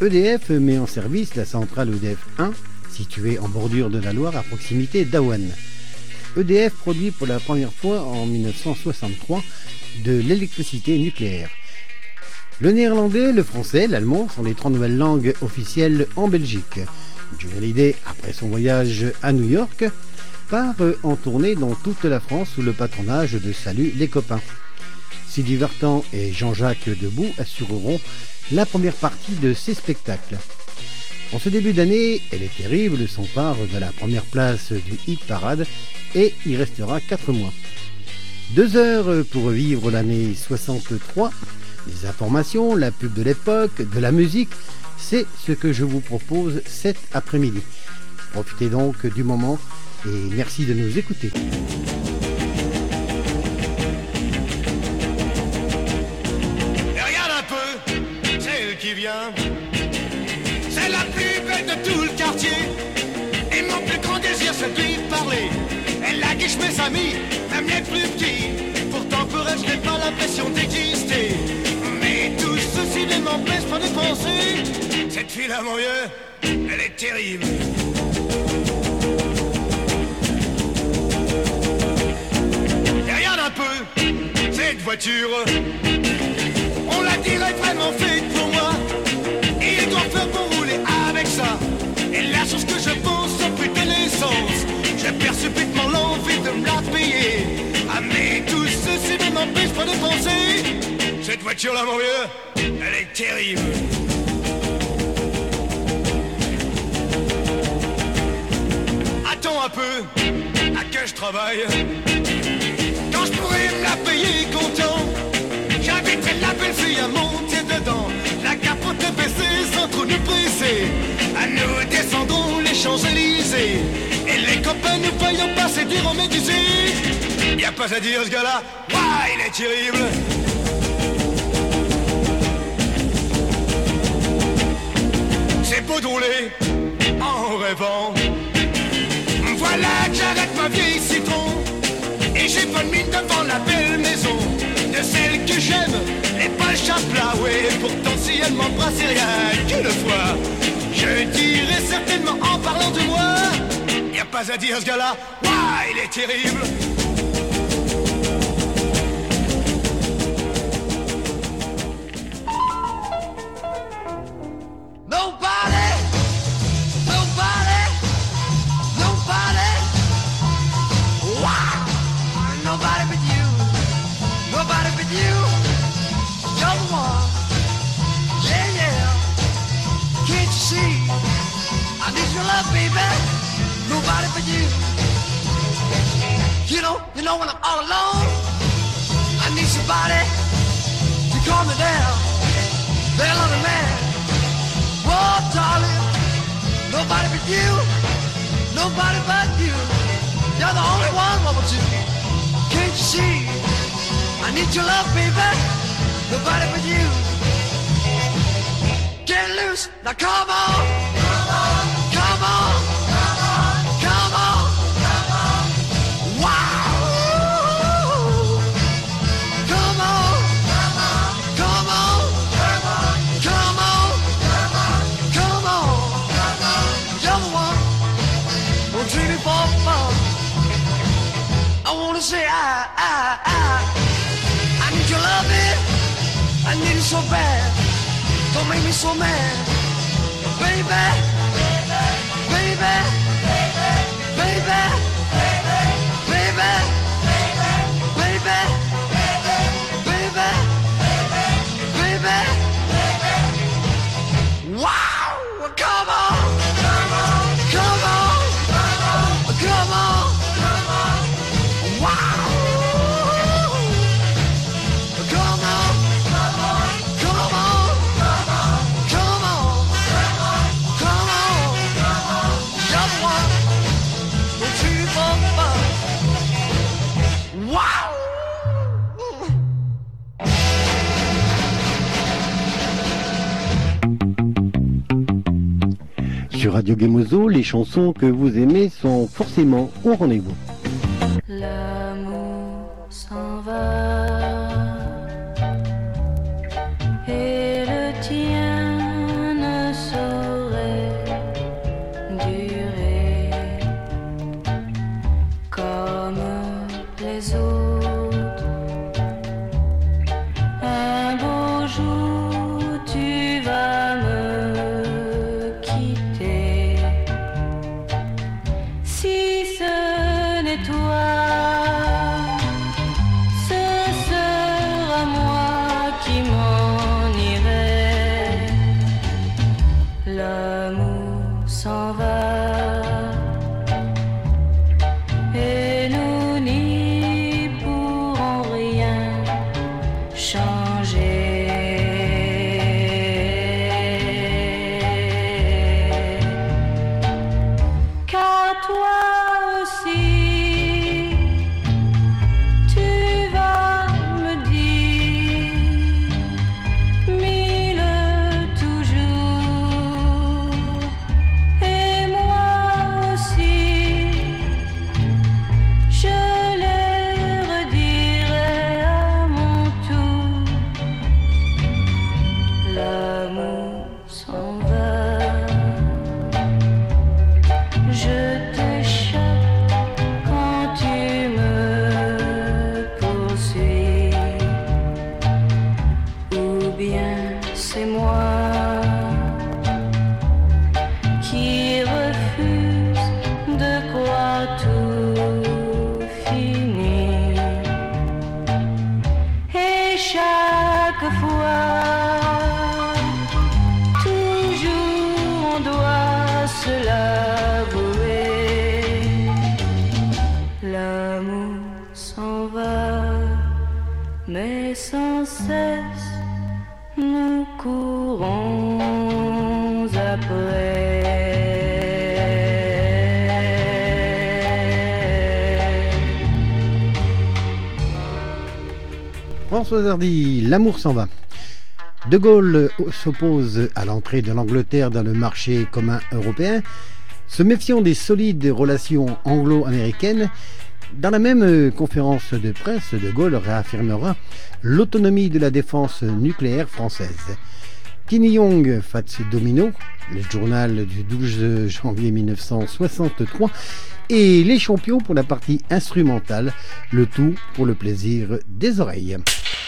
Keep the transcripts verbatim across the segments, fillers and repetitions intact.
E D F met en service la centrale E D F un, située en bordure de la Loire à proximité d'Aouane. E D F produit pour la première fois en mille neuf cent soixante-trois de l'électricité nucléaire. Le néerlandais, le français, l'allemand sont les trois nouvelles langues officielles en Belgique. Johnny Hallyday, après son voyage à New York, part en tournée dans toute la France sous le patronage de Salut les copains. Sylvie Vartan et Jean-Jacques Debout assureront la première partie de ces spectacles. En ce début d'année, Elle est terrible s'empare de la première place du hit parade et y restera quatre mois. Deux heures pour vivre l'année soixante-trois, des informations, la pub de l'époque, de la musique, c'est ce que je vous propose cet après-midi. Profitez donc du moment et merci de nous écouter. Et regarde un peu, celle qui vient, c'est la plus belle de tout le quartier. Et mon plus grand désir c'est de lui parler. Elle a guiche mes amis, même les plus petits. Pourtant pour elle je n'ai pas l'impression d'exister. Mais tout ceci ne m'empêche pas de penser. Cette fille-là mon vieux, elle est terrible. Et regarde un peu, cette voiture, on la dirait vraiment faite pour moi. Et il doit faire pour rouler avec ça. Et la chose que je pense, c'est putain d'essence. Je perds subitement l'envie de me la payer. Ah mais tout ceci ne m'empêche pas de penser. Cette voiture-là mon vieux, elle est terrible. Attends un peu, à que je travaille. Quand je pourrais me la payer content, j'inviterai la belle fille à monter dedans. La capote baissée sans trop nous presser. À nous descendrons les Champs-Élysées. Et les copains nous voyons passer du romédusé. Y'a pas à dire ce gars-là, ouah, il est terrible. C'est beau de rouler en rêvant. Voilà que j'arrête ma vieille citron. Et j'ai bonne mine devant la belle maison de celle que j'aime, et pas le chat-plat, ouais. Pourtant si elle m'embrassait rien qu'une fois, je dirais certainement en parlant de moi. Y'a pas à dire ce gars-là, ouah, il est terrible. Nobody, nobody, nobody, wow, nobody but you, nobody but you, you're the one, yeah, yeah, can't you see, I need your love, baby, nobody but you, you know, you know when I'm all alone, I need somebody to calm me down, they're loving man. Oh, darling, nobody but you, nobody but you. You're the only one, what would you? Can't you see? I need your love, baby, nobody but you. Get loose, now come on, come on, come on, come on, come on. Wow. Come on, come on, come on, come on, come on. Come on, you're the one. One, two, three, four, four. I wanna say I, I, I. I need your loving. I need it so bad. Don't make me so mad, baby, baby, baby, baby, baby, baby, baby, baby. Wow. Come on, come on, come on, come on, come on, wow. Come on, come on, come on, come on, come on, come on. Just one, one, two, three, four, five. Wow. Sur Radio Gemozo, les chansons que vous aimez sont forcément au rendez-vous. L'amour s'en va et le tien ne L'amour s'en va et nous n'y pourrons rien changer. Car toi aussi, tu vas me dire mille toujours, et moi aussi, je les redirai à mon tour. L'amour s'en va, je te choque quand tu me poursuis, ou bien c'est moi qui refuse de croire tout fini. Et chaque fois, toujours on doit se l'avouer. L'amour s'en va, mais sans cesse nous courons après. Françoise Hardy, l'amour s'en va. De Gaulle s'oppose à l'entrée de l'Angleterre dans le marché commun européen, se méfiant des solides relations anglo-américaines. Dans la même conférence de presse, De Gaulle réaffirmera l'autonomie de la défense nucléaire française. Kim Il-jong Fats Domino, le journal du douze janvier mille neuf cent soixante-trois, et Les Champions pour la partie instrumentale, le tout pour le plaisir des oreilles.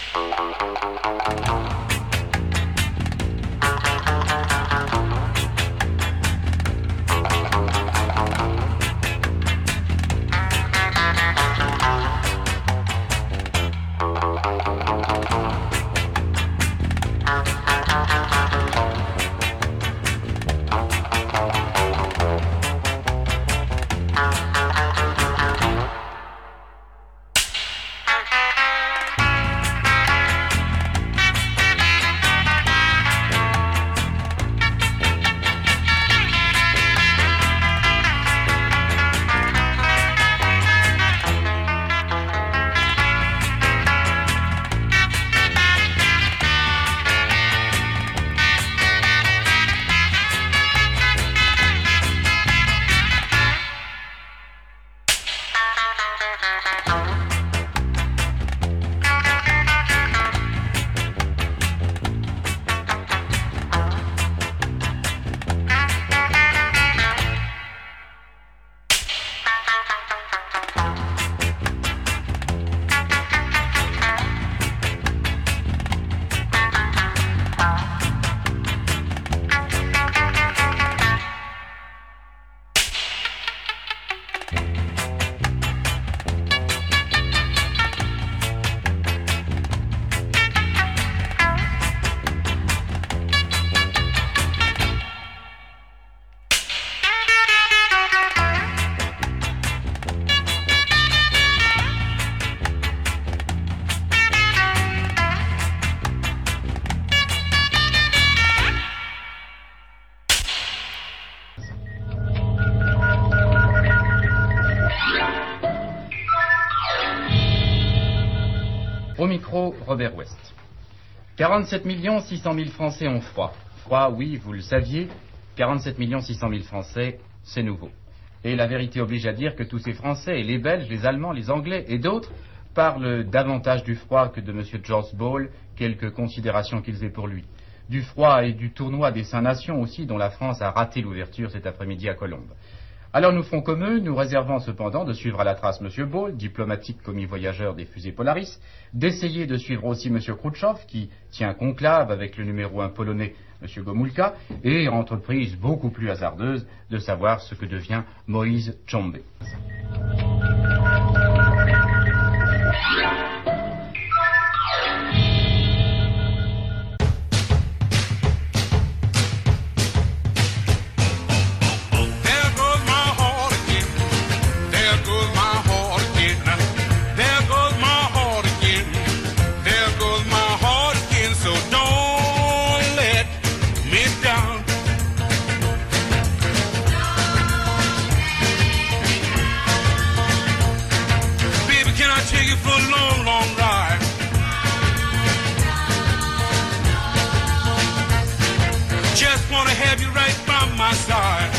Au micro, Robert West. quarante-sept millions six cent mille Français ont froid. Froid, oui, vous le saviez, quarante-sept millions six cent mille Français, c'est nouveau. Et la vérité oblige à dire que tous ces Français, et les Belges, les Allemands, les Anglais et d'autres, parlent davantage du froid que de M. George Ball, quelques considérations qu'ils aient pour lui. Du froid et du tournoi des Cinq Nations aussi, dont la France a raté l'ouverture cet après-midi à Colombes. Alors nous ferons comme eux, nous réservant cependant de suivre à la trace M. Ball, diplomatique commis voyageur des fusées Polaris, d'essayer de suivre aussi M. Khrouchtchev, qui tient conclave avec le numéro un polonais, M. Gomulka, et entreprise beaucoup plus hasardeuse de savoir ce que devient Moïse Tshombe. Just wanna have you right by my side.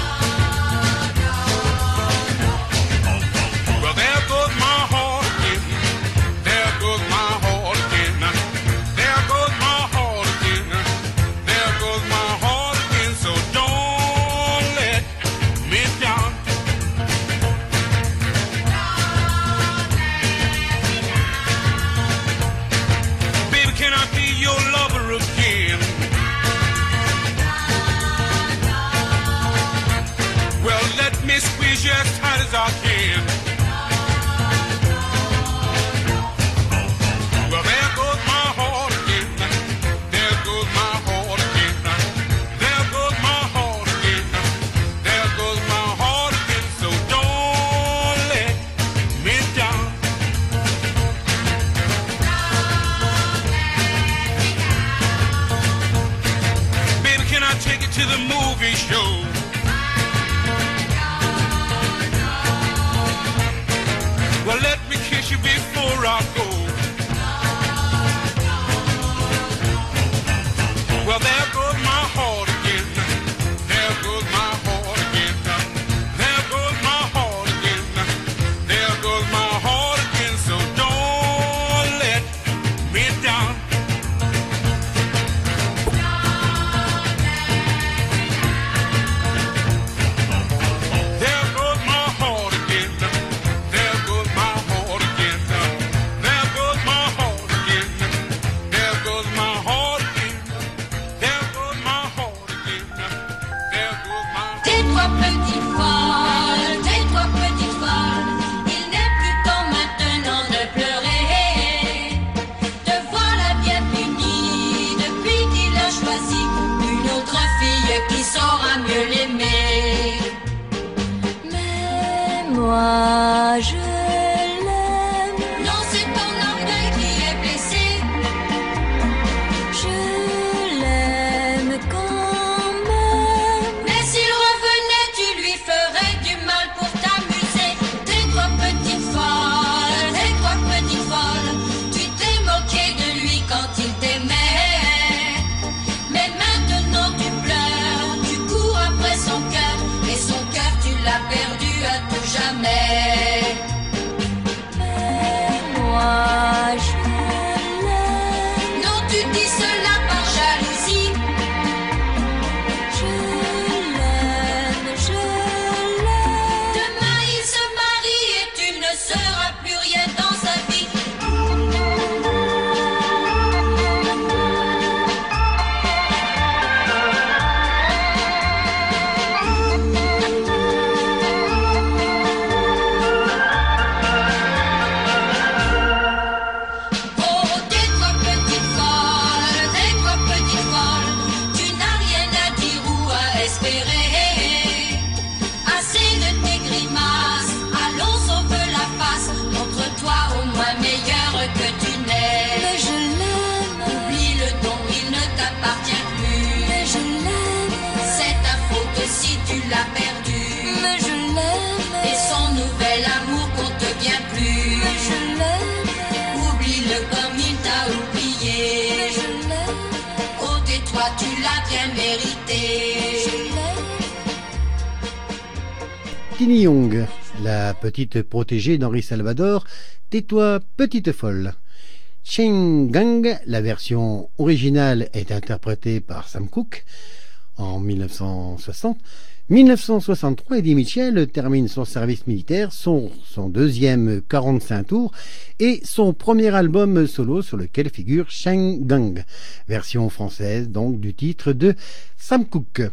Well, there goes my heart again. There goes my heart again. There goes my heart again. There goes my heart again. So don't let me down. Baby, can I be your lover again? Well, let me squeeze you as tight as I can. Well, there goes my heart again. There goes my heart again. There goes my heart again. There goes my heart again. So don't let me down. Baby, can I take you to the movie show? Well, let me kiss you before I go. Well, there goes my heart again. There goes my heart again. There goes my heart again. There goes my heart again. So don't let me down. There goes my heart again. There goes my heart again. There goes my heart again. There goes my heart again. There goes my heart again. There goes my heart. Tais-toi petite folle, tais-toi petite folle, il n'est plus temps maintenant de pleurer. Te voilà bien punie depuis qu'il a choisi une autre fille qui saura mieux l'aimer. Mais moi je l'aime. Non, c'est ton orgueil qui est blessé. Je l'aime quand même. Mais s'il revenait, tu lui ferais du mal pour t'amuser. Tais-toi petite folle, tais-toi petite folle. Tu t'es moqué de lui quand il t'aimait. Mais maintenant tu pleures, tu cours après son cœur. Et son cœur tu l'as perdu à tout jamais. Mais moi je l'aime. Non, tu dis cela par jalousie. Je l'aime, je l'aime. Demain il se marie et tu ne seras plus rien dans sa vie. Oh, tais-toi petite folle, tais-toi petite folle. Tu n'as rien à dire ou à espérer. Assez de tes grimaces, allons sauve la face. Montre-toi au moins meilleur que tu n'es. Mais je l'aime. Oublie le don, il ne t'appartient plus. Mais je l'aime. C'est ta faute si tu l'as perdu. Mais je l'aime. Et son nouvel amour compte bien plus. Mais je l'aime. Oublie-le comme il t'a oublié. Mais je l'aime. Oh, tais-toi, tu l'as bien mérité. Je l'aime. Tini Young, la petite protégée d'Henri Salvador, tais-toi petite folle. Chen Gang, la version originale est interprétée par Sam Cooke en mille neuf cent soixante. mille neuf cent soixante-trois, Eddie Mitchell termine son service militaire, son, son deuxième quarante-cinq tours et son premier album solo sur lequel figure Chen Gang, version française donc du titre de Sam Cooke.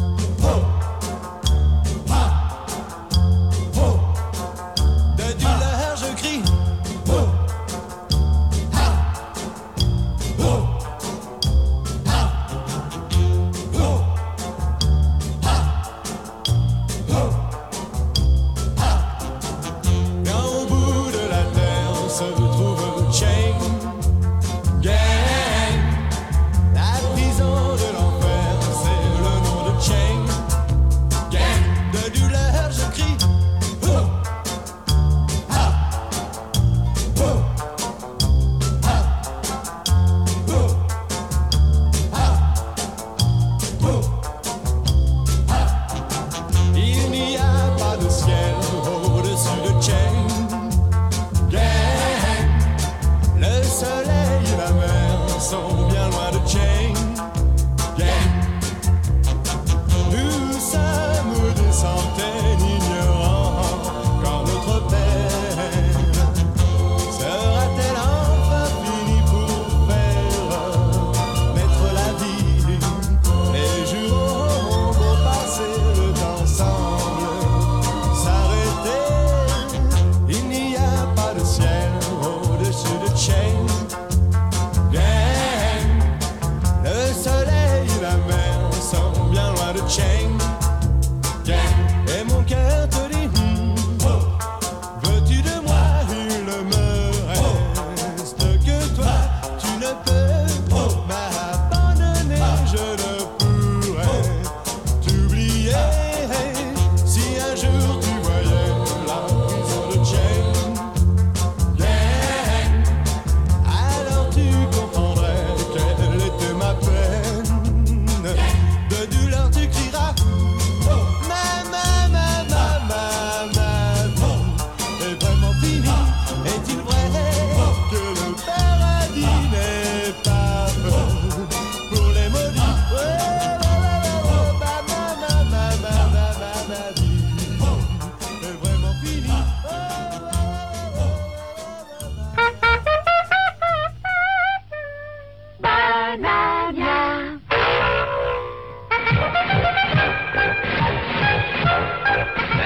De douleur je crie. Oh, ah, oh, ah, oh, ah, oh, ah. Quand au bout de la terre se retrouve Chain Gang, la prison de l'enfer, c'est le nom de Chain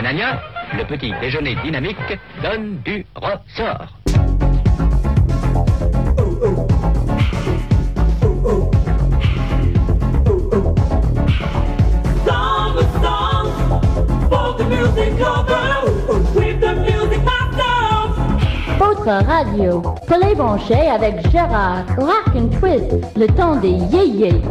Nania, le petit déjeuner dynamique donne du ressort. Votre radio, Pelé Branché avec Gérard, Rock and Twist, le temps des yéyés.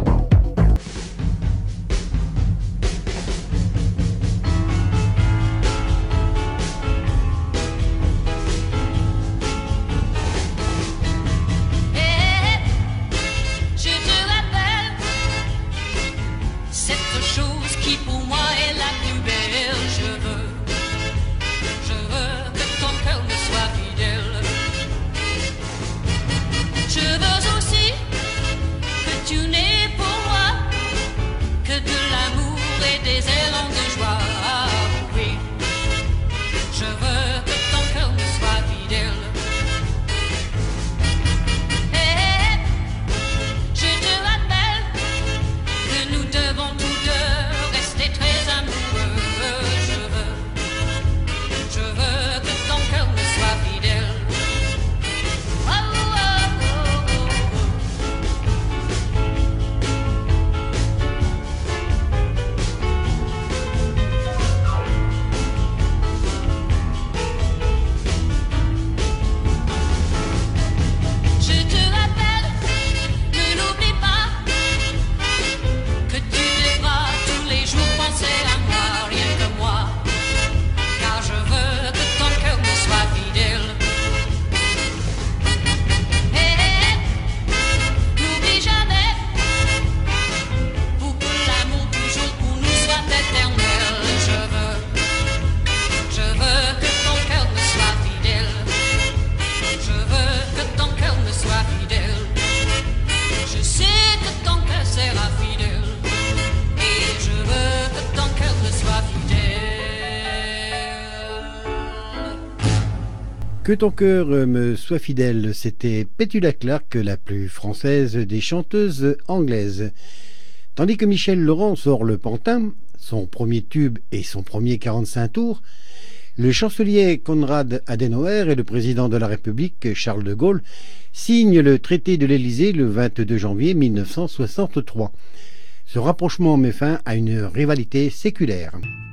Que ton cœur me soit fidèle, c'était Petula Clark, la plus française des chanteuses anglaises. Tandis que Michel Legrand sort Le Pantin, son premier tube et son premier quarante-cinq tours, le chancelier Konrad Adenauer et le président de la République, Charles de Gaulle, signent le traité de l'Élysée le vingt-deux janvier mille neuf cent soixante-trois. Ce rapprochement met fin à une rivalité séculaire.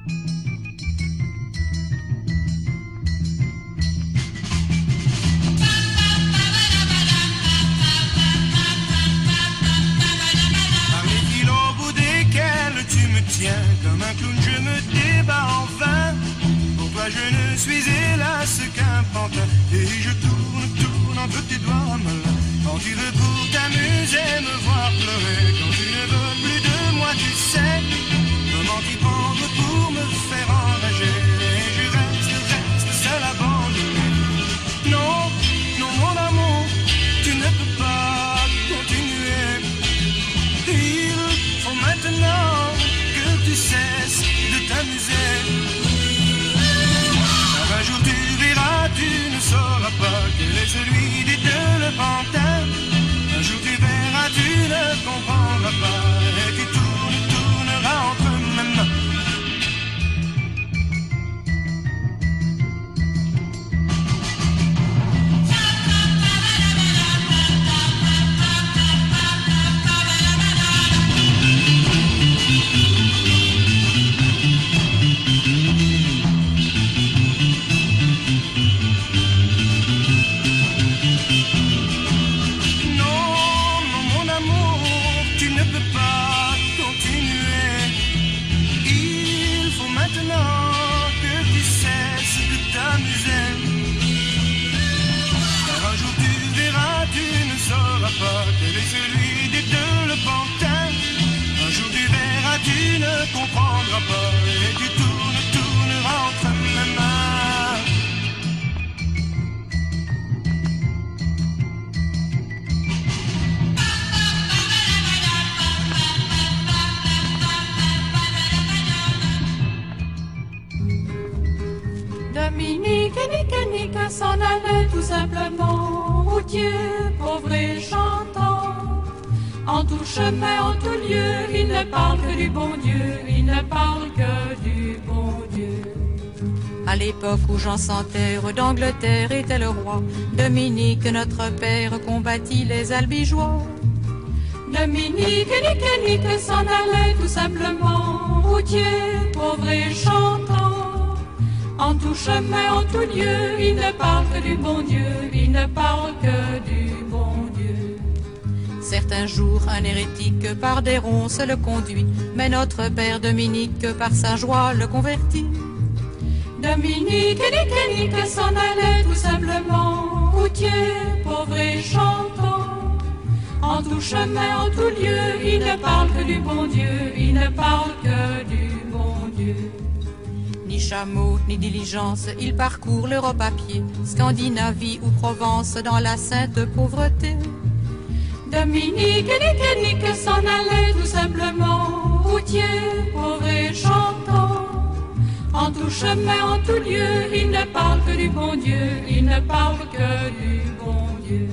Comme un clown je me débat en vain. Pour toi je ne suis hélas qu'un pantin. Et je tourne, tourne entre tes doigts malins. Quand tu veux pour t'amuser me voir pleurer. Quand tu ne veux plus de moi tu sais comment t'y prendre pour me faire enrager. Et je reste, reste seul abandonné. Non, non mon amour, tu ne peux pas continuer. Il faut maintenant tu cesses de t'amuser. Un jour tu verras, tu ne sauras pas quel est celui des deux le pantin. Un jour tu verras, tu ne comprendras pas. Et tu tournes, tourneras entre mes mains. Tu ne comprendras pas et tu tournes, tourneras entre mes mains. Dominique et Nick et Nick s'en allaient tout simplement, routier, pauvre et chantant. En tout chemin, en tout lieu, il ne parle que du bon Dieu, il ne parle que du bon Dieu. À l'époque où Jean sans terre d'Angleterre était le roi, Dominique, notre père, combattit les albigeois. Dominique, nique, nique, s'en allait tout simplement, routier, pauvre et chantant. En tout chemin, en tout lieu, il ne parle que du bon Dieu, il ne parle que du bon Dieu. Certains jours, un hérétique par des ronces le conduit, mais notre père Dominique, par sa joie, le convertit. Dominique, nique, nique, s'en allait tout simplement, routier, pauvre et chantant. En tout chemin, en tout lieu, il ne parle que du bon Dieu, il ne parle que du bon Dieu. Ni chameau, ni diligence, il parcourt l'Europe à pied, Scandinavie ou Provence, dans la sainte pauvreté. Dominique, nique, nique, s'en allait tout simplement, routier, pauvre et chantant. En tout chemin, en tout lieu, il ne parle que du bon Dieu, il ne parle que du bon Dieu.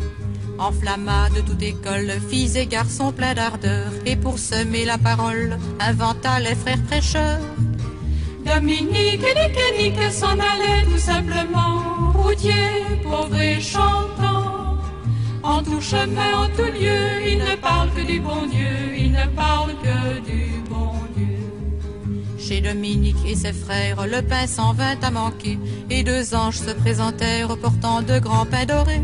Enflamma de toute école, filles et garçons pleins d'ardeur, et pour semer la parole, inventa les frères prêcheurs. Dominique, nique, nique, s'en allait tout simplement, routier, pauvre et chantant. En tout chemin, en tout lieu, il ne parle que du bon Dieu, il ne parle que du bon Dieu. Chez Dominique et ses frères, le pain s'en vint à manquer, et deux anges se présentèrent portant de grands pains dorés.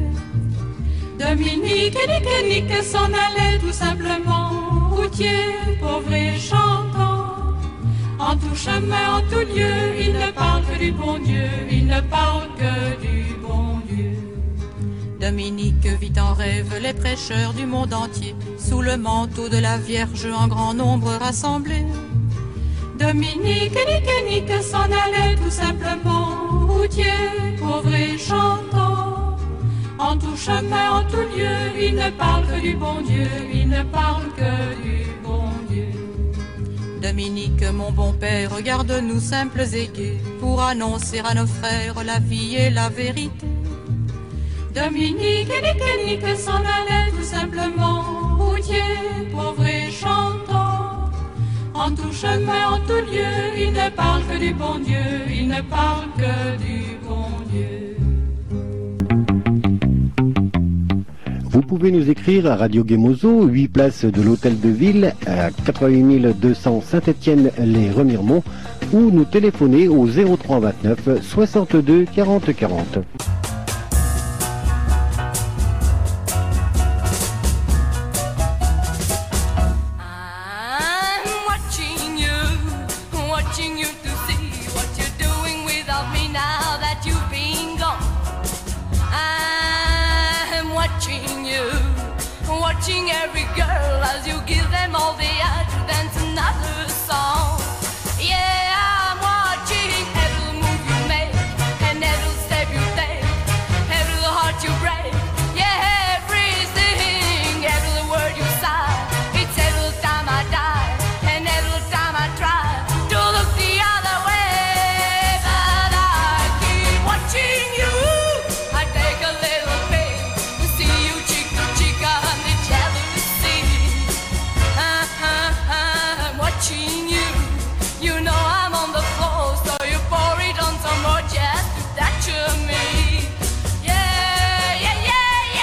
Dominique, nique, nique, s'en allait tout simplement, routier, pauvre et chantant. En tout chemin, en tout lieu, il ne parle que du bon Dieu, il ne parle que du bon Dieu. Dominique vit en rêve les prêcheurs du monde entier, sous le manteau de la Vierge en grand nombre rassemblés. Dominique, nique, nique, s'en allait tout simplement, routier, pauvre et chantant. En tout chemin, en tout lieu, il ne parle que du bon Dieu, il ne parle que du bon Dieu. Dominique, mon bon père, regarde-nous simples et gais, pour annoncer à nos frères la vie et la vérité. Dominique, nique, nique, s'en allait tout simplement, routier, pauvre et chantant. En tout chemin, en tout lieu, il ne parle que du bon Dieu, il ne parle que du bon Dieu. Vous pouvez nous écrire à Radio Gemozo, huit place de l'Hôtel de Ville, à quatre-vingt-huit mille deux cents Saint-Étienne-les-Remiremont, ou nous téléphoner au zéro trois vingt-neuf soixante-deux quarante quarante. Watching every girl as you give them all the art to dance another song. Yeah, I'm watching every move you make and every step you take, every heart you break. Yeah, everything, every word you sigh. It's every time I die and every time I try to look the other way, but I keep watching you. I take a little pain to see you cheek to cheek on the jealousy. I'm watching you. You know I'm on the floor, so you pour it on some more just to touch me. Yeah, yeah, yeah,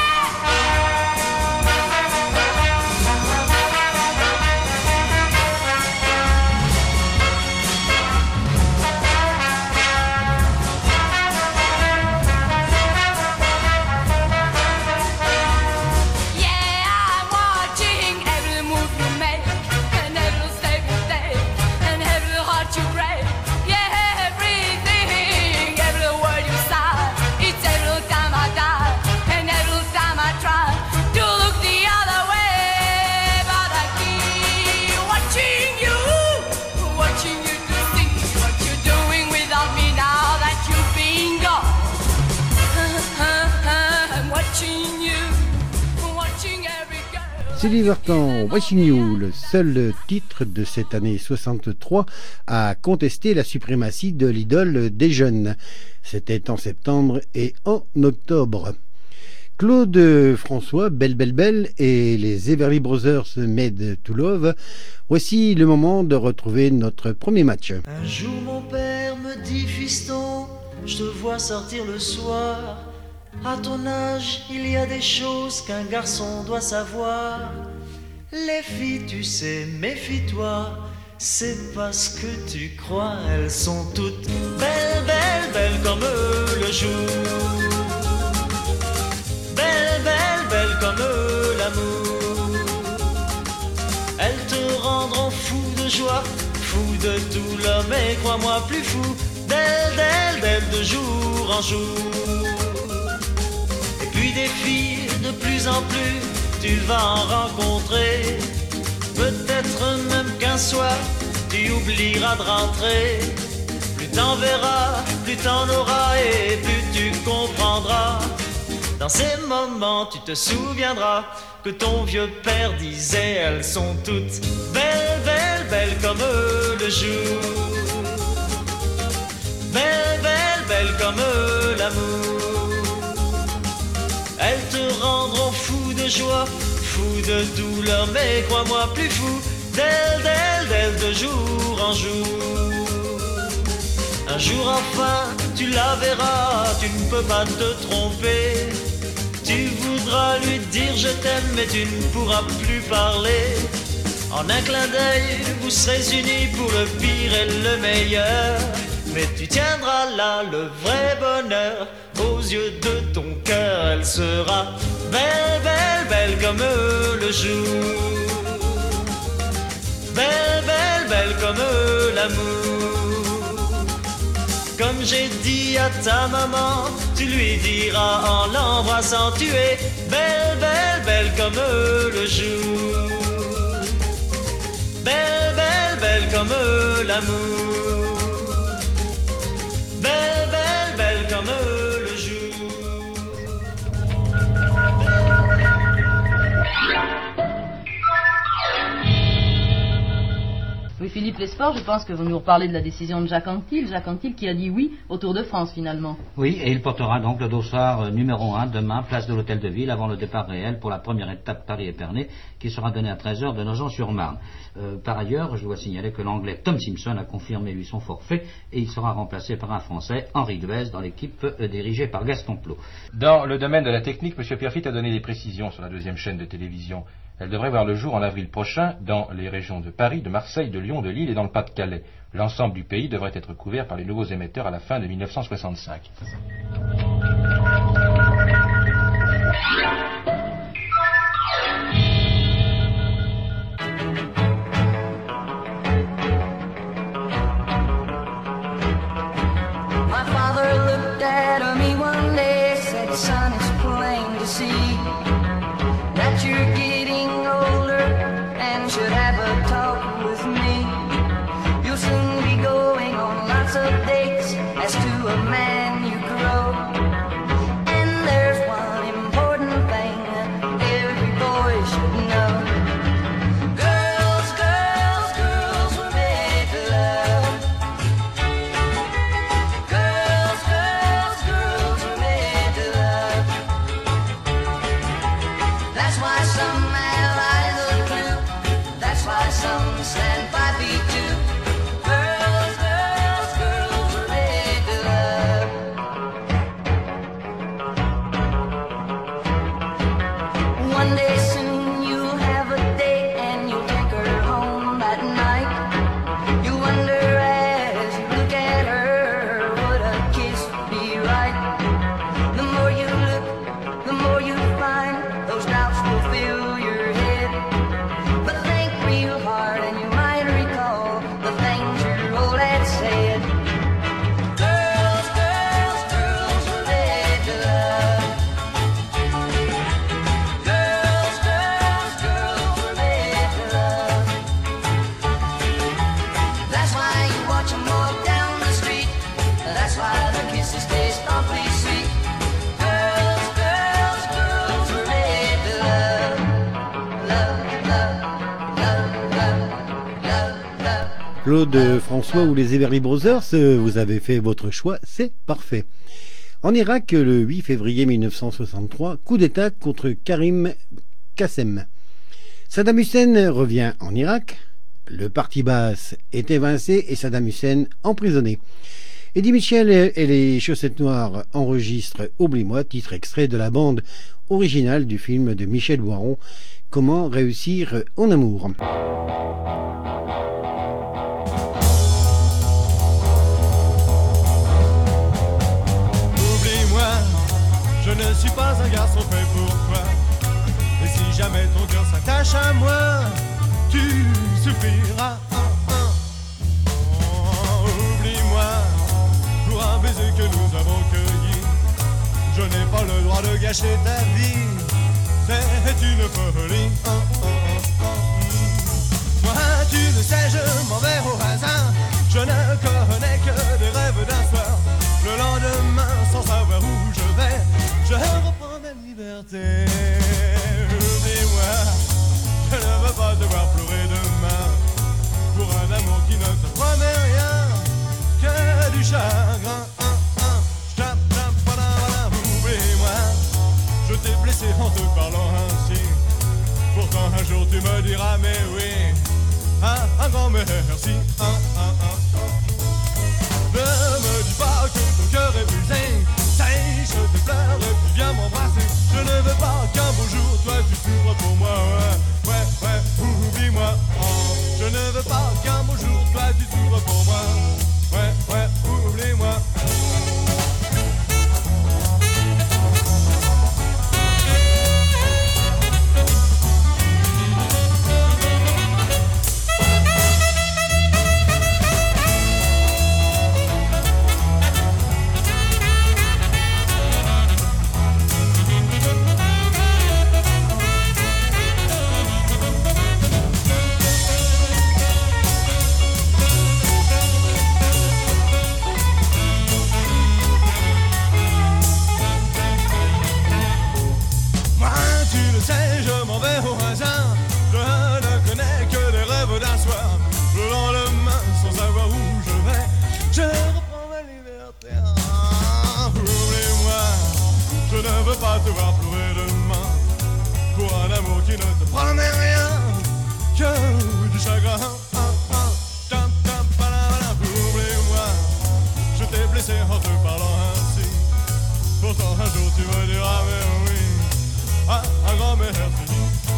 Yeah, I'm watching every move you make and every step you take and every heart you break. Yeah, everything, every word you sigh. It's every time I die and every time I try to look the other way, but I keep watching you, watching you to see what you're doing without me now that you've been gone. I'm watching you, watching every girl. Sylvie Vartan, Watching You, le seul titre de cette année soixante-trois à contester la suprématie de l'idole des jeunes. C'était en septembre et en octobre. Claude François, Belle Belle Belle et les Everly Brothers Made to Love, voici le moment de retrouver notre premier match. Un jour mon père me dit fiston, je te vois sortir le soir. À ton âge, il y a des choses qu'un garçon doit savoir. Les filles, tu sais, méfie-toi, c'est parce que tu crois, elles sont toutes belles, belles, belles comme le jour. Belles, belles, belles comme l'amour. Elles te rendront fou de joie, fou de douleur, mais crois-moi plus fou d'elles, d'elles, d'elles de jour en jour. Et puis des filles de plus en plus, tu vas en rencontrer. Peut-être même qu'un soir, tu oublieras de rentrer. Plus t'en verras, plus t'en auras et plus tu comprendras. Dans ces moments, tu te souviendras que ton vieux père disait, elles sont toutes belles, belles, belles comme le jour. Belles, belles, belles comme l'amour. Elles te rendront fou de joie, fou de douleur, mais crois-moi plus fou d'elle, d'elle, d'elle de jour en jour. Un jour enfin, tu la verras, tu ne peux pas te tromper. Tu voudras lui dire je t'aime, mais tu ne pourras plus parler. En un clin d'œil, vous serez unis pour le pire et le meilleur. Mais tu tiendras là le vrai bonheur aux yeux de ton cœur. Elle sera belle, belle, belle comme le jour. Belle, belle, belle comme l'amour. Comme j'ai dit à ta maman, tu lui diras en l'embrassant, tu es belle, belle, belle comme le jour. Belle, belle, belle comme l'amour. Belle, belle, belle comme le jour. Oui, Philippe, les sports, je pense que vous nous reparlez de la décision de Jacques Anquetil. Jacques Anquetil qui a dit oui au Tour de France, finalement. Oui, et il portera donc le dossard numéro un demain, place de l'Hôtel de Ville, avant le départ réel pour la première étape Paris-Épernay, qui sera donnée à treize heures de Nogent-sur-Marne. Euh, par ailleurs, je dois signaler que l'Anglais Tom Simpson a confirmé, lui, son forfait, et il sera remplacé par un Français, Henri Guez, dans l'équipe euh, dirigée par Gaston Plot. Dans le domaine de la technique, M. Pierrefitte a donné des précisions sur la deuxième chaîne de télévision. Elle devrait voir le jour en avril prochain dans les régions de Paris, de Marseille, de Lyon, de Lille et dans le Pas-de-Calais. L'ensemble du pays devrait être couvert par les nouveaux émetteurs à la fin de mille neuf cent soixante-cinq. My father looked at me one day, said, son, it's plain to see that you're getting older and should have a talk with me. You'll soon be going on lots of dates as to a man you grow. And there's one important thing that every boy should know. Girls, girls, girls were made to love. Girls, girls, girls were made to love. That's why some have eyes of blue. That's why some stand five feet two. Girls, girls, girls were made to love. One day soon you'll have a date and you'll take her home that night. You wonder as you look at her, would a kiss be right? The more you look, the more you find those doubts will fill your head. But think real hard and you might recall the things your old dad said. Girls, girls, girls were made to love. Girls, girls, girls were made to love. That's why you watch them walk down the street. That's why their kisses taste awfully sweet. Girls, girls, girls were made to love. Love, love, love, love, love, love. Claude François ou les Everly Brothers, euh, vous avez fait votre choix, c'est parfait. En Irak, le huit février mille neuf cent soixante-trois, coup d'État contre Karim Qassem. Saddam Hussein revient en Irak, le parti Baas est évincé et Saddam Hussein emprisonné. Eddie Mitchell et les Chaussettes Noires enregistrent Oublie-moi, titre extrait de la bande originale du film de Michel Boiron, Comment réussir en amour. Oublie-moi, je ne suis pas un garçon fait pour toi. Et si jamais ton cœur s'attache à moi, tu souffriras. Oh, oublie-moi, pour un baiser que nous avons cueilli. Je n'ai pas le droit de gâcher ta vie, c'est une folie. Oh, oh, oh, oh. Moi, tu le sais, je m'en vais au hasard. Je ne connais que des rêves d'un soir. Le lendemain, sans savoir où je vais, je reprends ma liberté. Oublie-moi, je ne veux pas devoir pleurer demain pour un amour qui ne te promet rien que du chagrin. Oublie-moi, je t'ai blessé en te parlant ainsi. Pourtant un jour tu me diras mais oui, un, un grand merci. Un, un, un. Ne me dis pas que ton cœur est brisé, ça y est, je te pleure et puis viens m'embrasser. Je ne veux pas qu'un beau jour toi tu souffres pour moi. Ouais, ouais, ouais, oublie-moi. Oh. Je ne veux pas qu'un beau jour toi tu souffres pour moi. Ouais, ouais, oublie-moi. Pas devoir pleurer demain pour un amour qui ne te promet rien que du chagrin. Oublie-moi, je t'ai blessé en te parlant ainsi. Pourtant un jour tu me diras mais oui, un, un grand merci.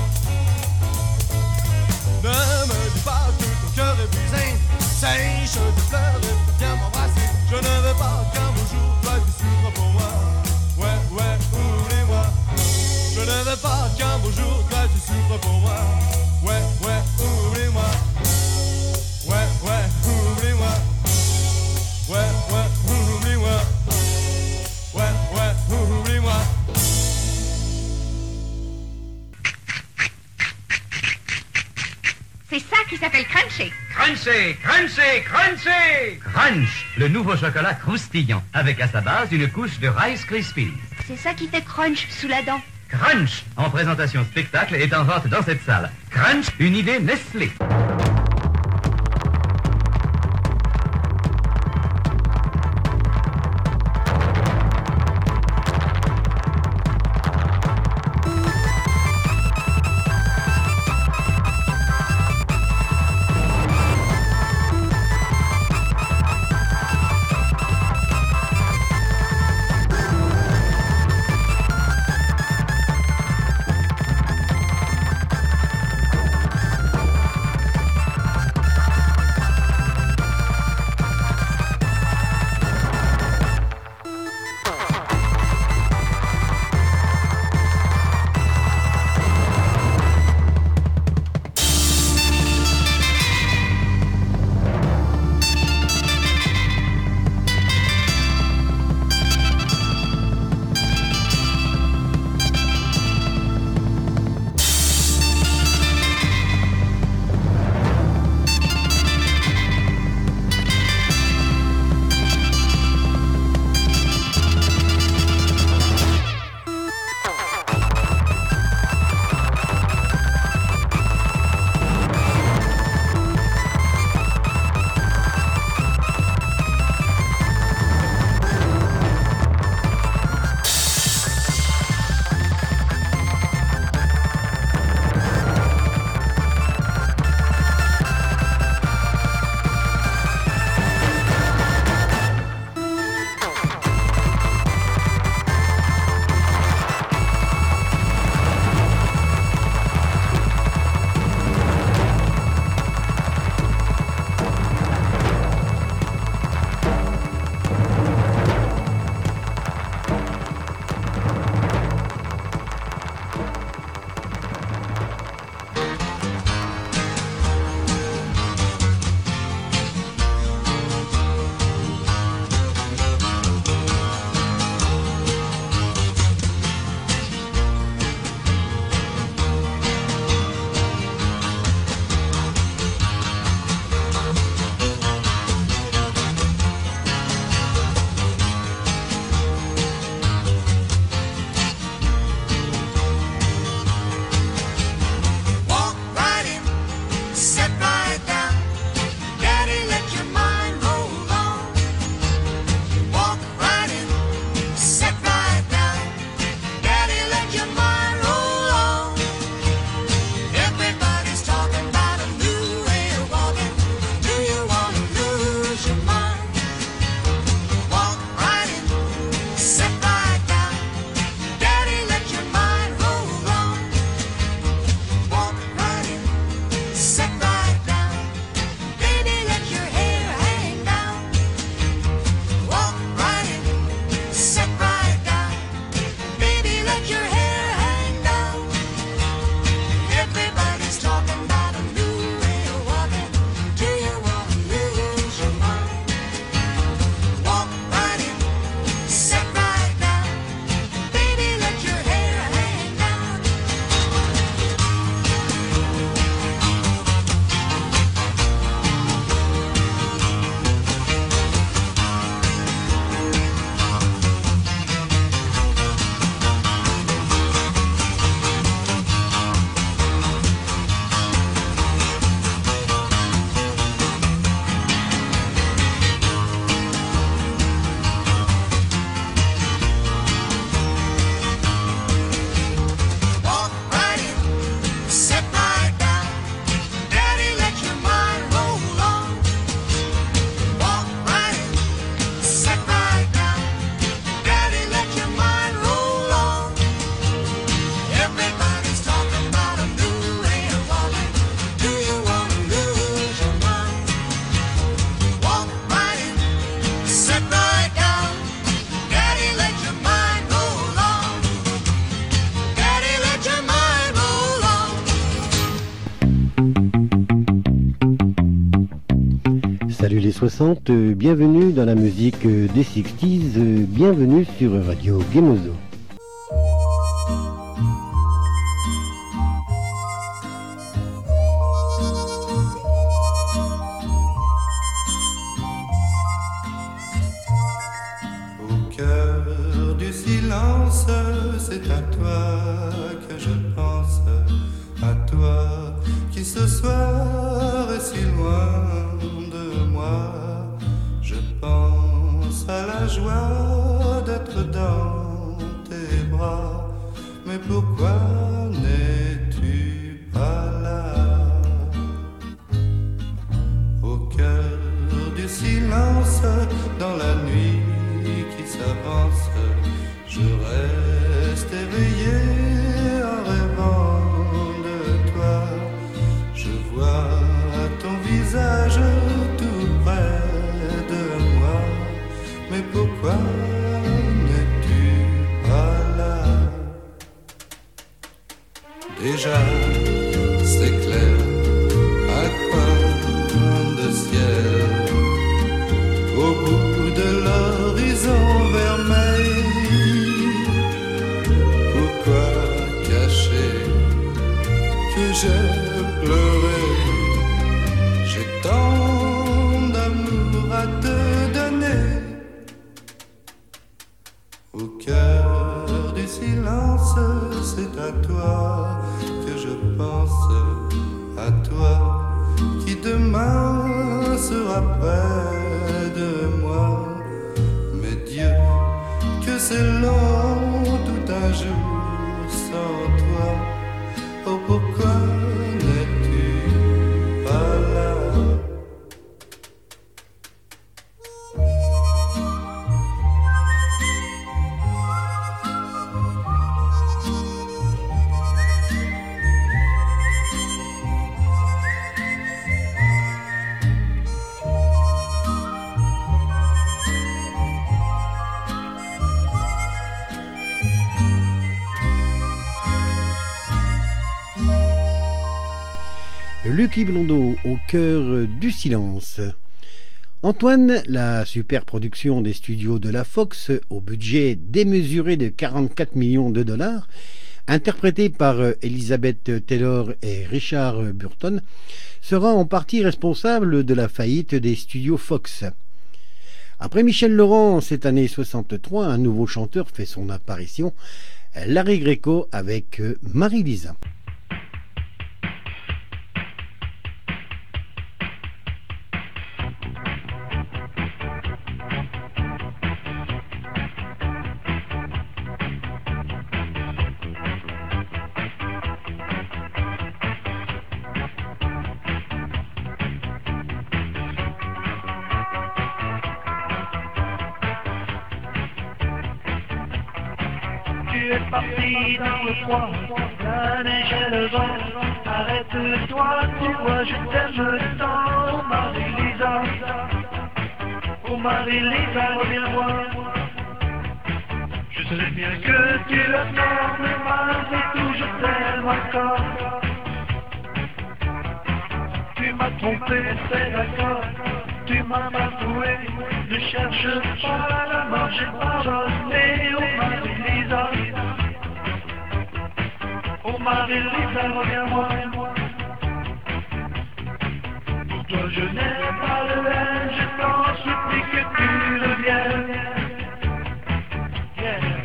Ne me dis pas que ton cœur est brisé, ça y est, je te pleure et viens m'embrasser. Je ne veux pas qu'un beau jour toi tu souffres pour moi. Ouais, ouais, oublie-moi. Je ne veux pas qu'un beau jour toi tu souffres pour moi. Ouais, ouais, oublie-moi. Ouais, ouais, oublie-moi. Ouais, ouais, oublie-moi. Ouais, ouais, oublie-moi. C'est ça qui s'appelle cruncher. Cruncher, cruncher, cruncher. Crunch, le nouveau chocolat croustillant, avec à sa base une couche de Rice Krispies. C'est ça qui fait crunch sous la dent. Crunch, en présentation spectacle, est en vente dans cette salle. Crunch, une idée Nestlé. Salut les soixante, euh, bienvenue dans la musique euh, des sixties, euh, bienvenue sur Radio Gemozo. Au cœur du silence, c'est à toi que je pense, à toi qui ce soir est si loin de moi. Je pense à la joie d'être dans tes bras, mais pourquoi n'es-tu pas là? Au cœur du silence, dans la nuit qui s'avance, je reste éveillé en rêvant de toi. Je vois ton visage tout près de moi, mais pourquoi n'es-tu pas là? Déjà, c'est clair, un coin de ciel, au bout de l'horizon vermeil. Pourquoi cacher que j'ai pleuré? J'ai tant d'amour à te donner. Au cœur du silence, c'est à toi que je pense, à toi qui demain sera près de moi. Mais Dieu, que c'est long tout un jour sans toi. Oh, pourquoi n'es-tu pas là? Lucky Blondeau au cœur du silence. Antoine, la super production des studios de la Fox au budget démesuré de quarante-quatre millions de dollars, interprétée par Elizabeth Taylor et Richard Burton, sera en partie responsable de la faillite des studios Fox. Après Michel Laurent, cette année soixante-trois, un nouveau chanteur fait son apparition, Larry Greco avec Marie-Lisa. Tu es parti dans le froid, la neige et le vent. Arrête-toi, tu vois, je t'aime tant. Oh Marie-Lisa, oh Marie-Lisa, reviens-moi. Je sais bien que tu l'attends, mais malgré tout, je t'aime encore. Tu m'as trompé, c'est d'accord. Tu m'as bafoué, ne cherche pas la mort, j'ai pardonné. Oh Marie-Lisa, oh Marie-Lisa, reviens-moi. Pour toi je n'ai pas de haine, je t'en supplie que tu reviennes. Yeah.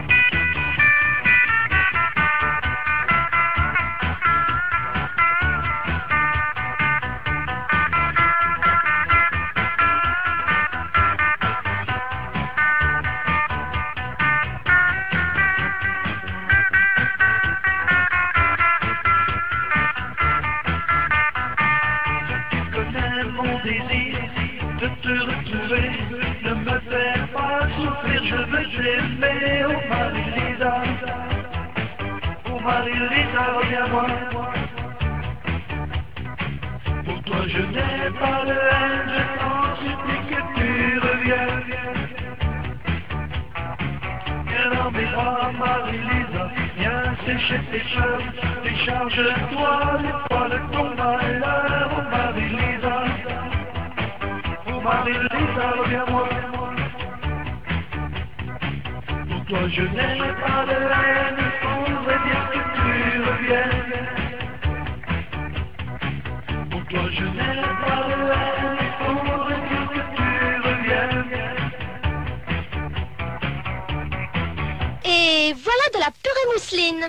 De te retrouver, ne me fais pas souffrir, je veux t'aimer. Oh Marie-Lisa, oh Marie-Lisa, reviens-moi. Pour toi je n'ai pas de haine, je t'en supplie que tu reviennes. Viens dans mes bras, Marie-Lisa, viens sécher tes cheveux, décharge-toi les poids de ton malheur. Oh Marie-Lisa, Marie-Lisa, reviens-moi. Pour toi je n'ai pas de haine, il faudrait bien que tu reviennes. Pour toi je n'ai pas de haine, il faudrait bien que tu reviennes. Et voilà de la purée mousseline.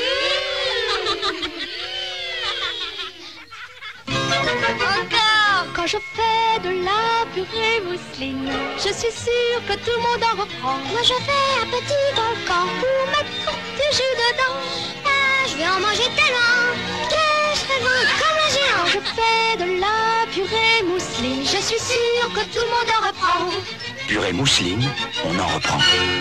Encore. Quand je fais de la purée mousseline, je suis sûre que tout le monde en reprend. Moi je fais un petit volcan pour mettre du jus dedans. Ah, je vais en manger tellement que je serai grande comme un géant. Je fais de la purée mousseline, je suis sûre que tout le monde en reprend. Purée mousseline, on en reprend.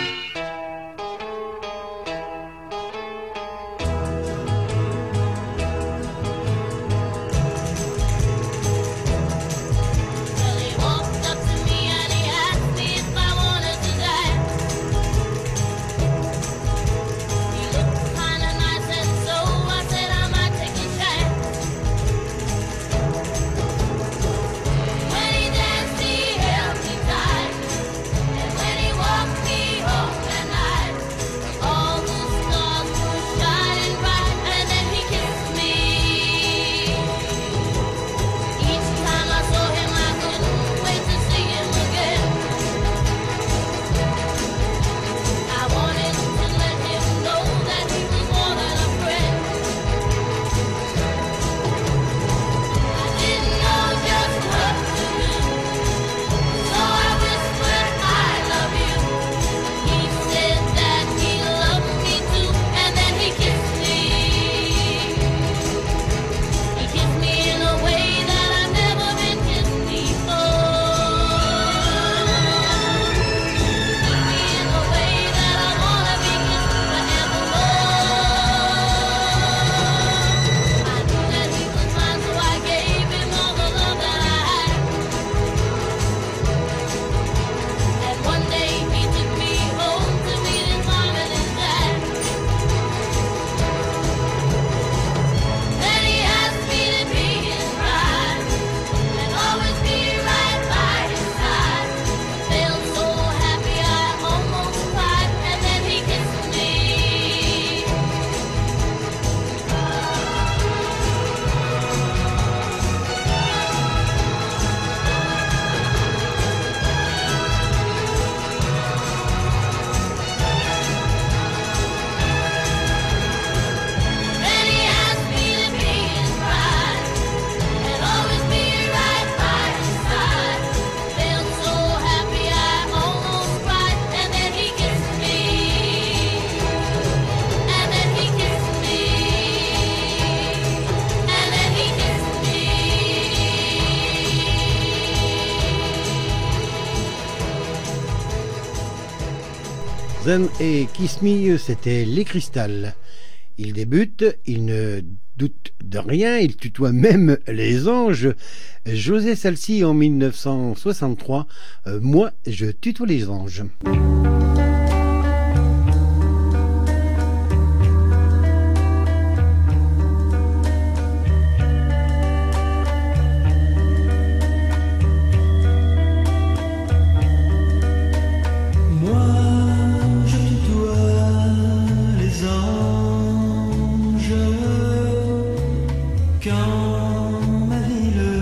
Them et Kiss Me, c'était Les Cristal. Il débute, il ne doute de rien, il tutoie même les anges. José Salsi en mille neuf cent soixante-trois, euh, moi je tutoie les anges.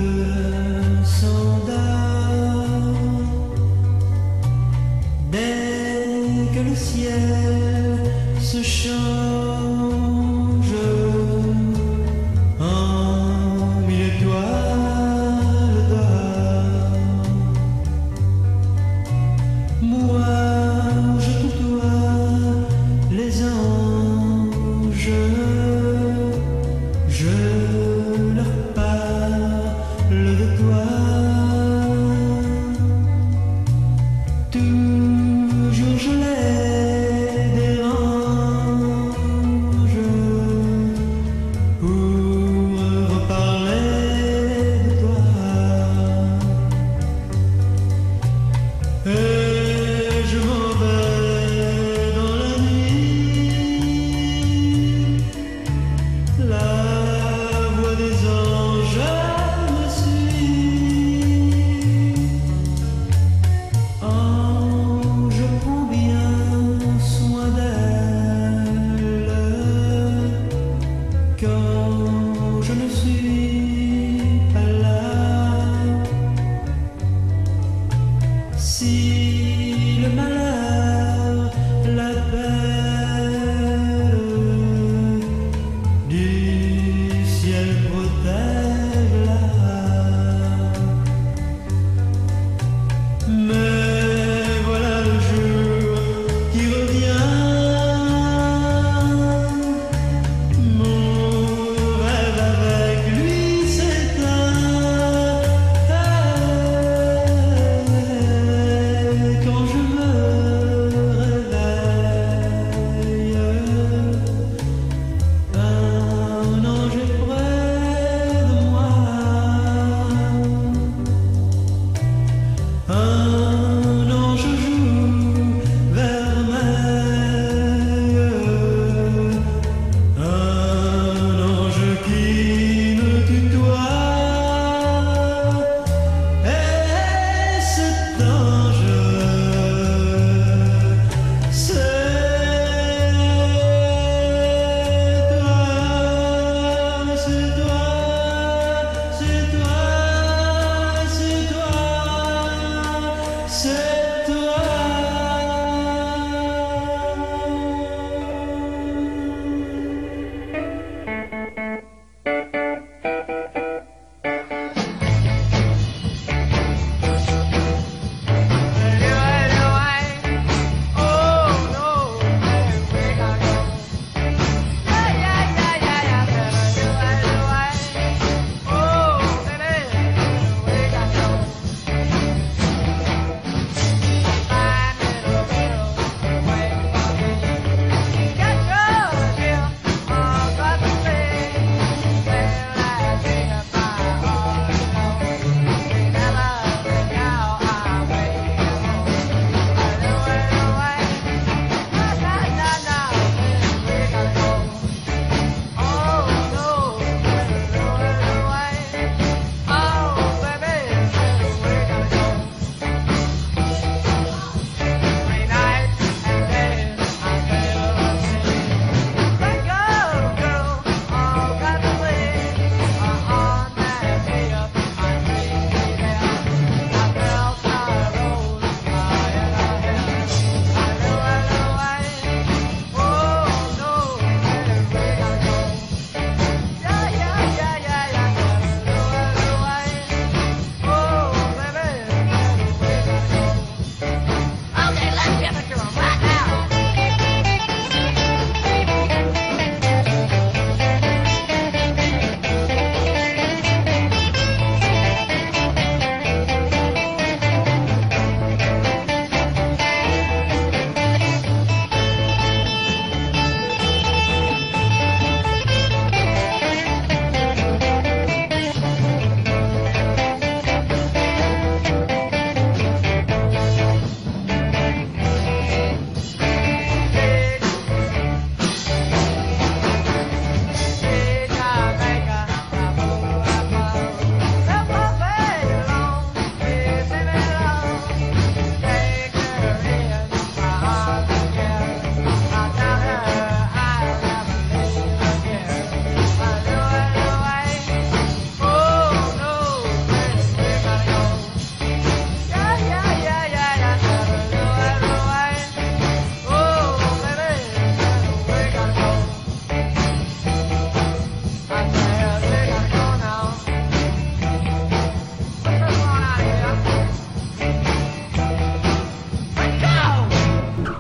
There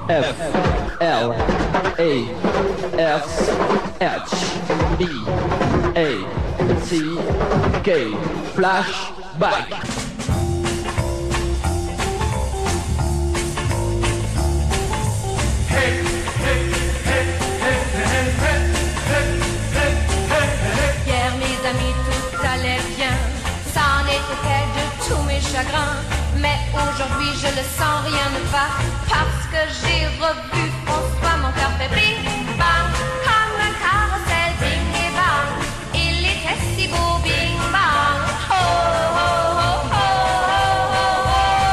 F, L, A, S, H, E, A, C, K, flashback. Hier mes amis tout allait bien, ça n'était de tous mes chagrins. Mais aujourd'hui je le sens, rien ne va, parce que j'ai revu François, mon cœur fait bing bang, comme un carrousel bing et bang. Il était si beau bing bang, oh oh oh oh oh oh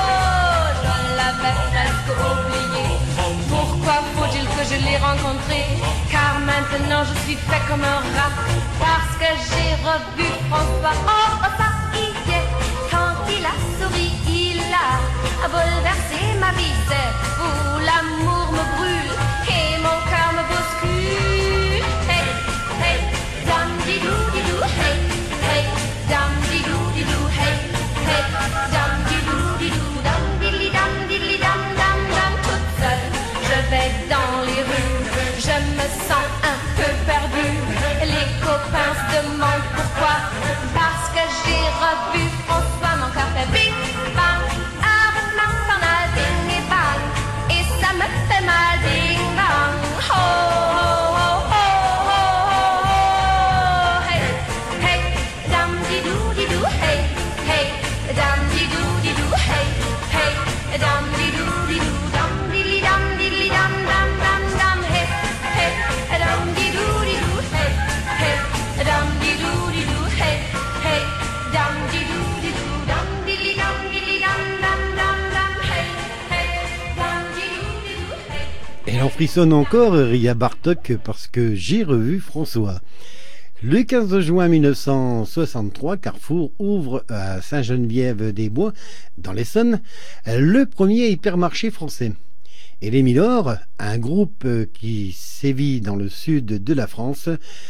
oh. Je l'avais presque oublié. Pourquoi faut-il que je l'ai rencontré? Car maintenant je suis fait comme un rat, parce que j'ai revu François, oh oh ça y est. Quand il a souri, il a bouleversé ma vie, c'est fou, l'amour me brûle et mon cœur me bouscule. Hey, hey, dam di dou di dou, hey, hey, dam di dou di dou, hey, hey, dam di dou di dou, dam di dam di dam dam dam. Toute seule, je vais dans les rues, je me sens un peu perdue. Les copains se demandent pourquoi, parce que j'ai revu François, mon cœur fait bing bang, avec l'infernal bing et bang, et ça me fait mal bing bang, oh oh oh oh oh oh. Hey, hey, dam di dou di dou, hey, hey, dam di dou di dou, hey, hey, dam di dou di dou, dam di li dam di li dam dam dam dam, hey, hey, dam di dou di dou, hey, hey, dam di dou di dou, hey, hey, dam di dou di dou, dam di li dam di li dam dam dam dam, hey, hey, dam di dou di dou, hey. Elle en frissonne encore, Ria Bartok, parce que j'ai revu François. Le quinze juin mille neuf cent soixante-trois, Carrefour ouvre à Saint-Geneviève-des-Bois, dans l'Essonne, le premier hypermarché français. Et les Milors, un groupe qui sévit dans le sud de la France,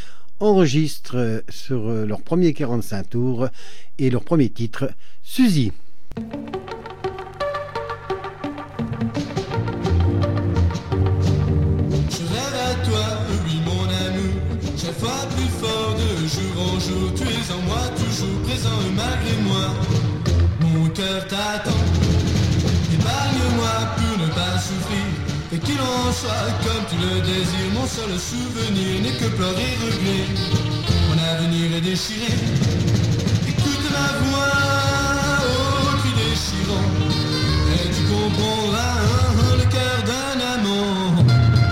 enregistrent sur leur premier quarante-cinq tours et leur premier titre, Suzy. Je rêve à toi, oui mon amour, chaque fois plus fort de jour en jour. Tu es en moi, toujours présent et malgré moi, mon cœur t'attend. Épargne-moi pour ne pas souffrir, et qu'il en soit comme tu le désires. Mon seul souvenir n'est que pleurer et regret, mon avenir est déchiré. Écoute ma voix, oh cri déchirant, et tu comprendras hein, le cœur d'un amant.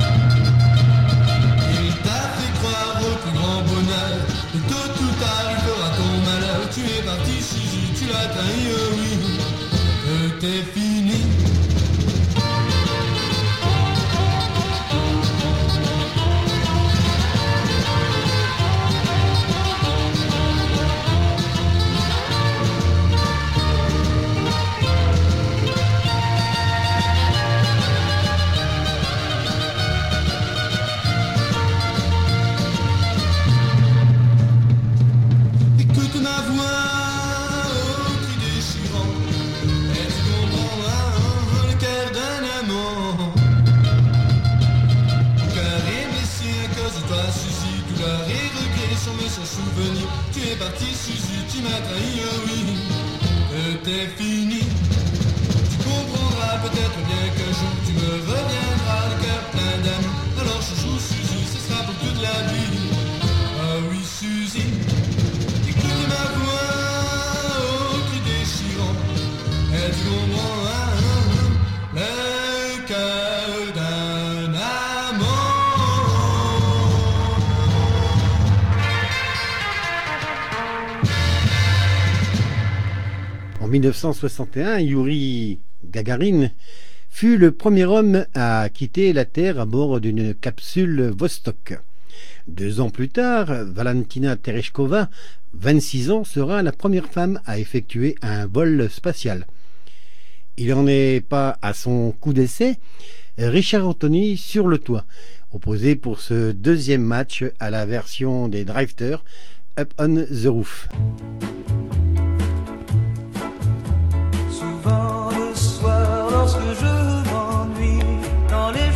Il t'a fait croire au plus grand bonheur, et tôt ou tard il fera ton malheur. Tu es parti Suzy, tu l'as trahi, oh oui, c'était fini. Écoute ma voix, oh cri déchirant, et tu comprendras le cœur d'un amant. Mon cœur est blessé à cause de toi Suzy, douleur et regret sont mes seuls souvenirs. Tu es parti Suzy, tu m'as trahi, oh oui, c'était fini. Tu comprendras peut-être bien qu'un jour tu me reviendras, le cœur plein d'amour. Alors je joue Suzy, ce sera pour toute la vie. Ah oui Suzy, écoute ma voix, oh cri déchirant, et tu comprendras le cœur d'un amant. En mille neuf cent soixante et un, Yuri Gagarin fut le premier homme à quitter la Terre à bord d'une capsule Vostok. Deux ans plus tard, Valentina Tereshkova, vingt-six ans, sera la première femme à effectuer un vol spatial. Il n'en est pas à son coup d'essai, Richard Anthony sur le toit, opposé pour ce deuxième match à la version des Drifters, Up on the Roof. Souvent le soir lorsque je m'ennuie dans les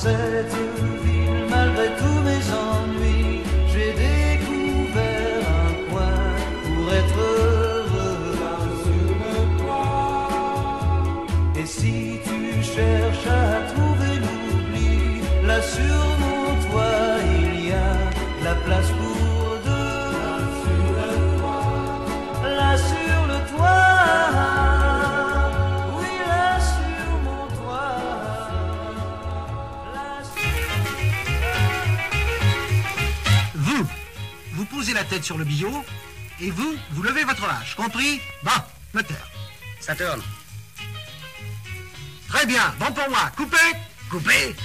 cette ville, malgré tous mes ennuis, j'ai découvert un coin pour être heureux. Rassure-toi. Et si tu cherches à trouver l'oubli, là sur mon toit il y a la place pour deux. Rassure-toi. Là sur le toit, oui là sur mon toit. Vous, vous posez la tête sur le billot et vous, vous levez votre hache, compris? Bon, moteur. Ça tourne. Très bien, bon pour moi. Coupez, coupez.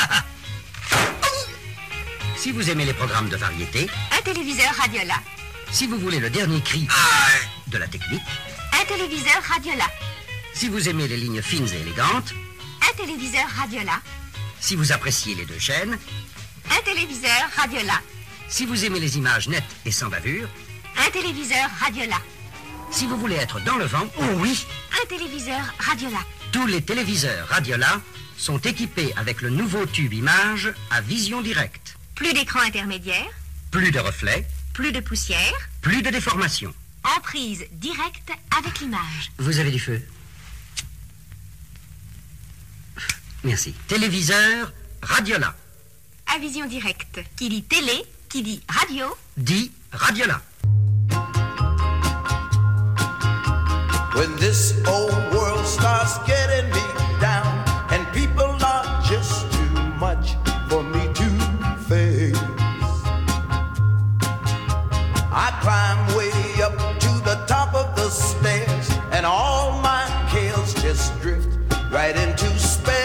Si vous aimez les programmes de variété, Un téléviseur Radiola. si vous voulez le dernier cri de la technique, Un téléviseur Radiola. si vous aimez les lignes fines et élégantes, Un téléviseur Radiola. si vous appréciez les deux chaînes, Un téléviseur Radiola. si vous aimez les images nettes et sans bavure, Un téléviseur Radiola. si vous voulez être dans le vent, oh oui, Un téléviseur Radiola. tous les téléviseurs Radiola sont équipés avec le nouveau tube image à vision directe. Plus d'écran intermédiaire, Plus de reflets, plus de poussière, plus de déformation. en prise directe avec l'image. Vous avez du feu? Merci. Téléviseur Radiola. À vision directe. Qui dit télé, qui dit radio. Dit Radiola. When this old world starts getting me down and people are just too much for me to face, I climb way up to the top of the stairs and all my cares just drift right into space.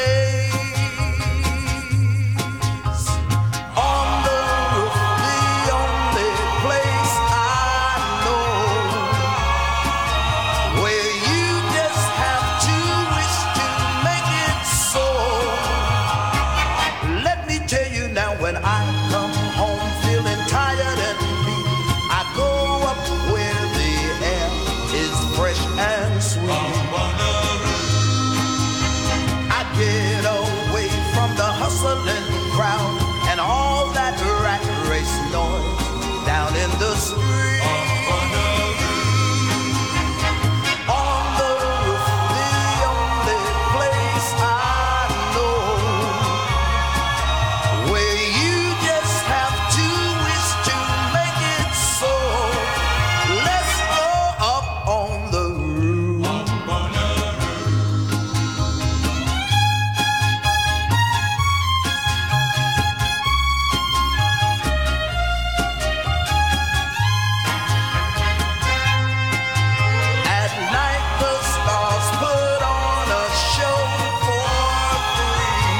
On the roof, the only place I know where you just have to wish to make it so. Let me tell you now, when I come home feeling tired and beat, I go up where the air is fresh and sweet. I get away from the hustling crowd and all that rat race noise down in the street. On the roof, the only place I know where you just have to wish to make it so. Let's go up on the roof. At night the stars put on a show for free.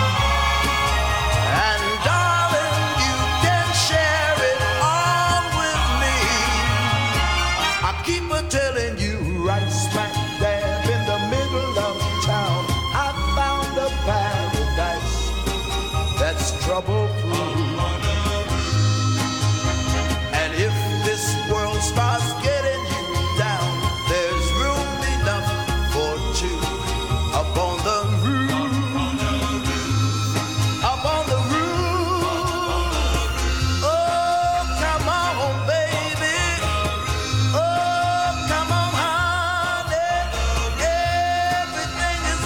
And darling, you can share it all with me. I keep a telling you, right smack dab in the middle of town, I found a paradise that's trouble-free. And if this world starts getting you down, there's room enough for two up on the roof. Up on the roof. Oh, come on, baby. Oh, come on, honey. Everything is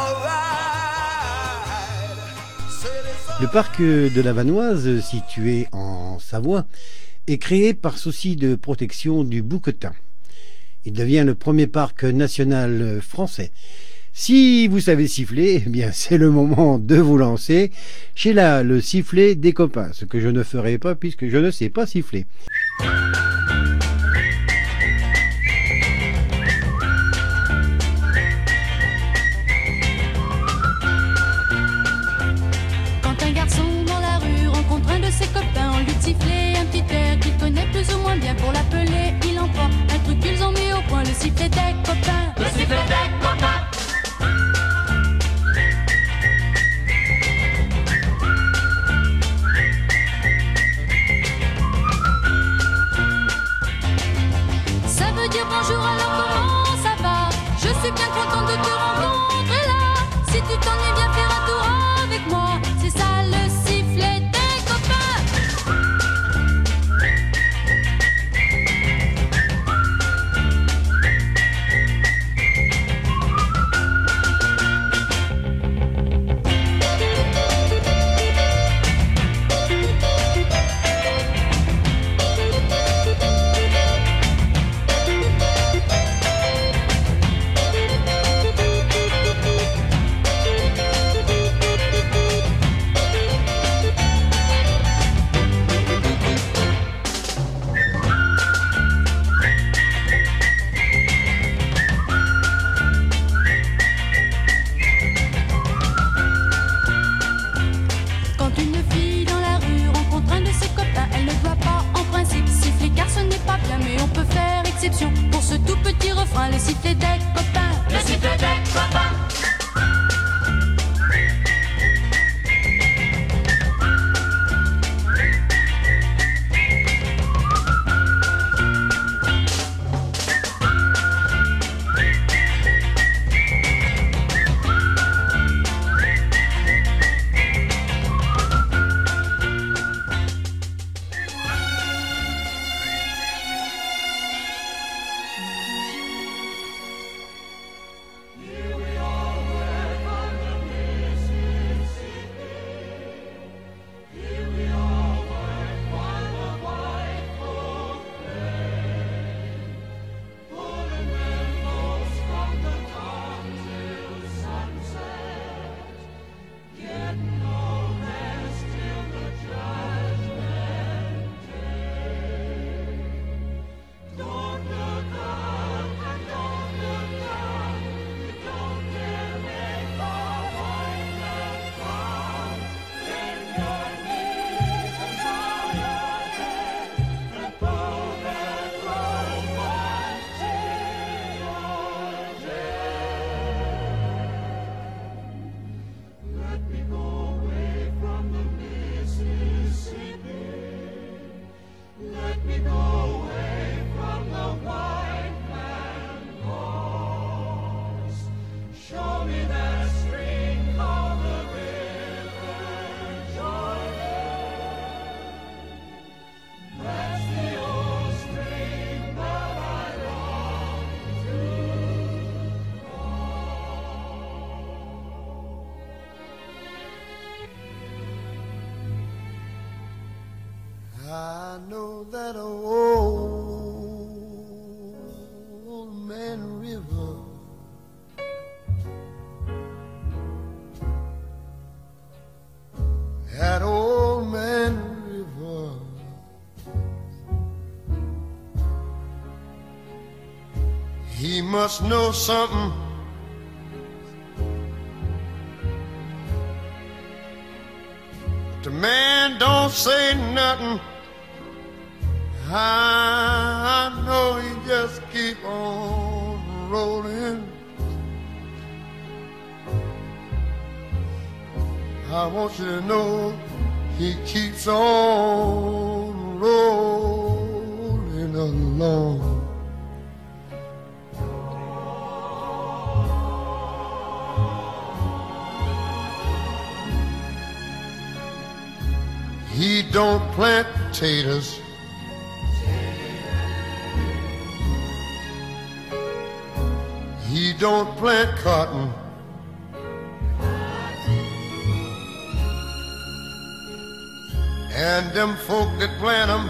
alright. Le parc de la Vanoise, situé en Savoie, est créé par souci de protection du bouquetin. Il devient le premier parc national français. Si vous savez siffler, eh bien c'est le moment de vous lancer chez là le sifflet des copains, ce que je ne ferai pas puisque je ne sais pas siffler. Quand un garçon dans la rue rencontre un de ses copains, on lui siffle un petit air qu'il connaît plus ou moins bien. Pour l'appeler, il en prend un truc qu'ils ont mis au point, le sifflet des copains. Le sifflet des copains. affection pour ce tout petit refrain, le sifflet des copains. Le sifflet des copains. I know that old man river that old man river he must know something but the man don't say nothing. I know he just keep on rolling. I want you to know he keeps on rolling along. He don't plant potatoes. He don't plant cotton. And them folk that plant them,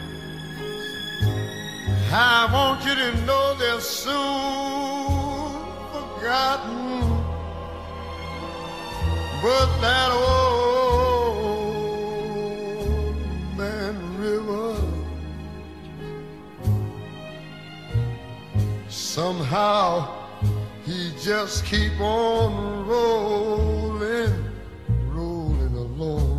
I want you to know they're soon forgotten. But that old man river somehow he just keep on rolling, rolling along.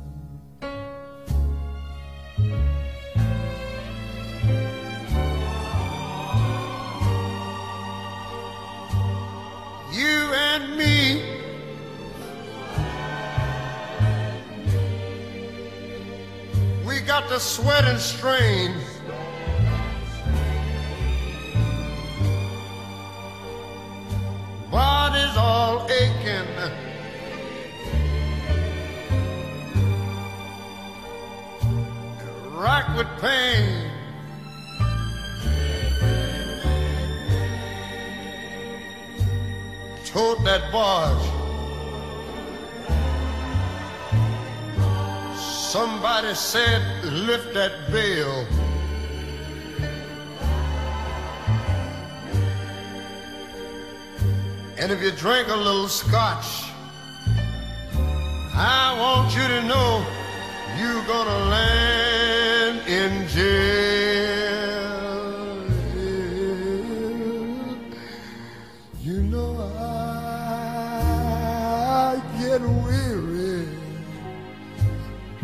You and me, we got the sweat and strain. Body's all aching. Racked with pain. Tote that barge. Somebody said, lift that bale. And if you drink a little scotch, I want you to know you're gonna land in jail. You know I get weary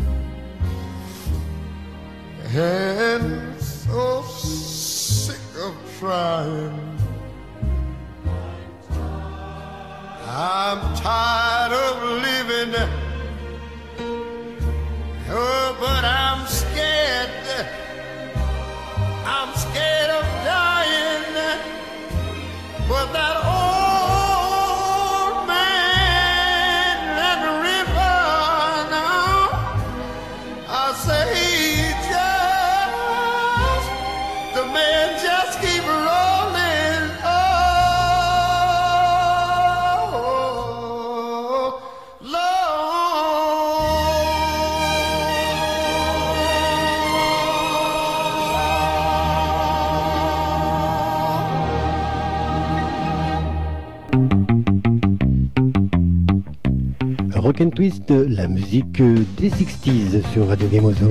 and so sick of I'm tired of living. Oh, but I'm scared. I'm scared of dying. But that old man at the river now, I say he just, the man just keep rolling. Oh, Rock and Twist, la musique des sixties sur Radio Gemozo.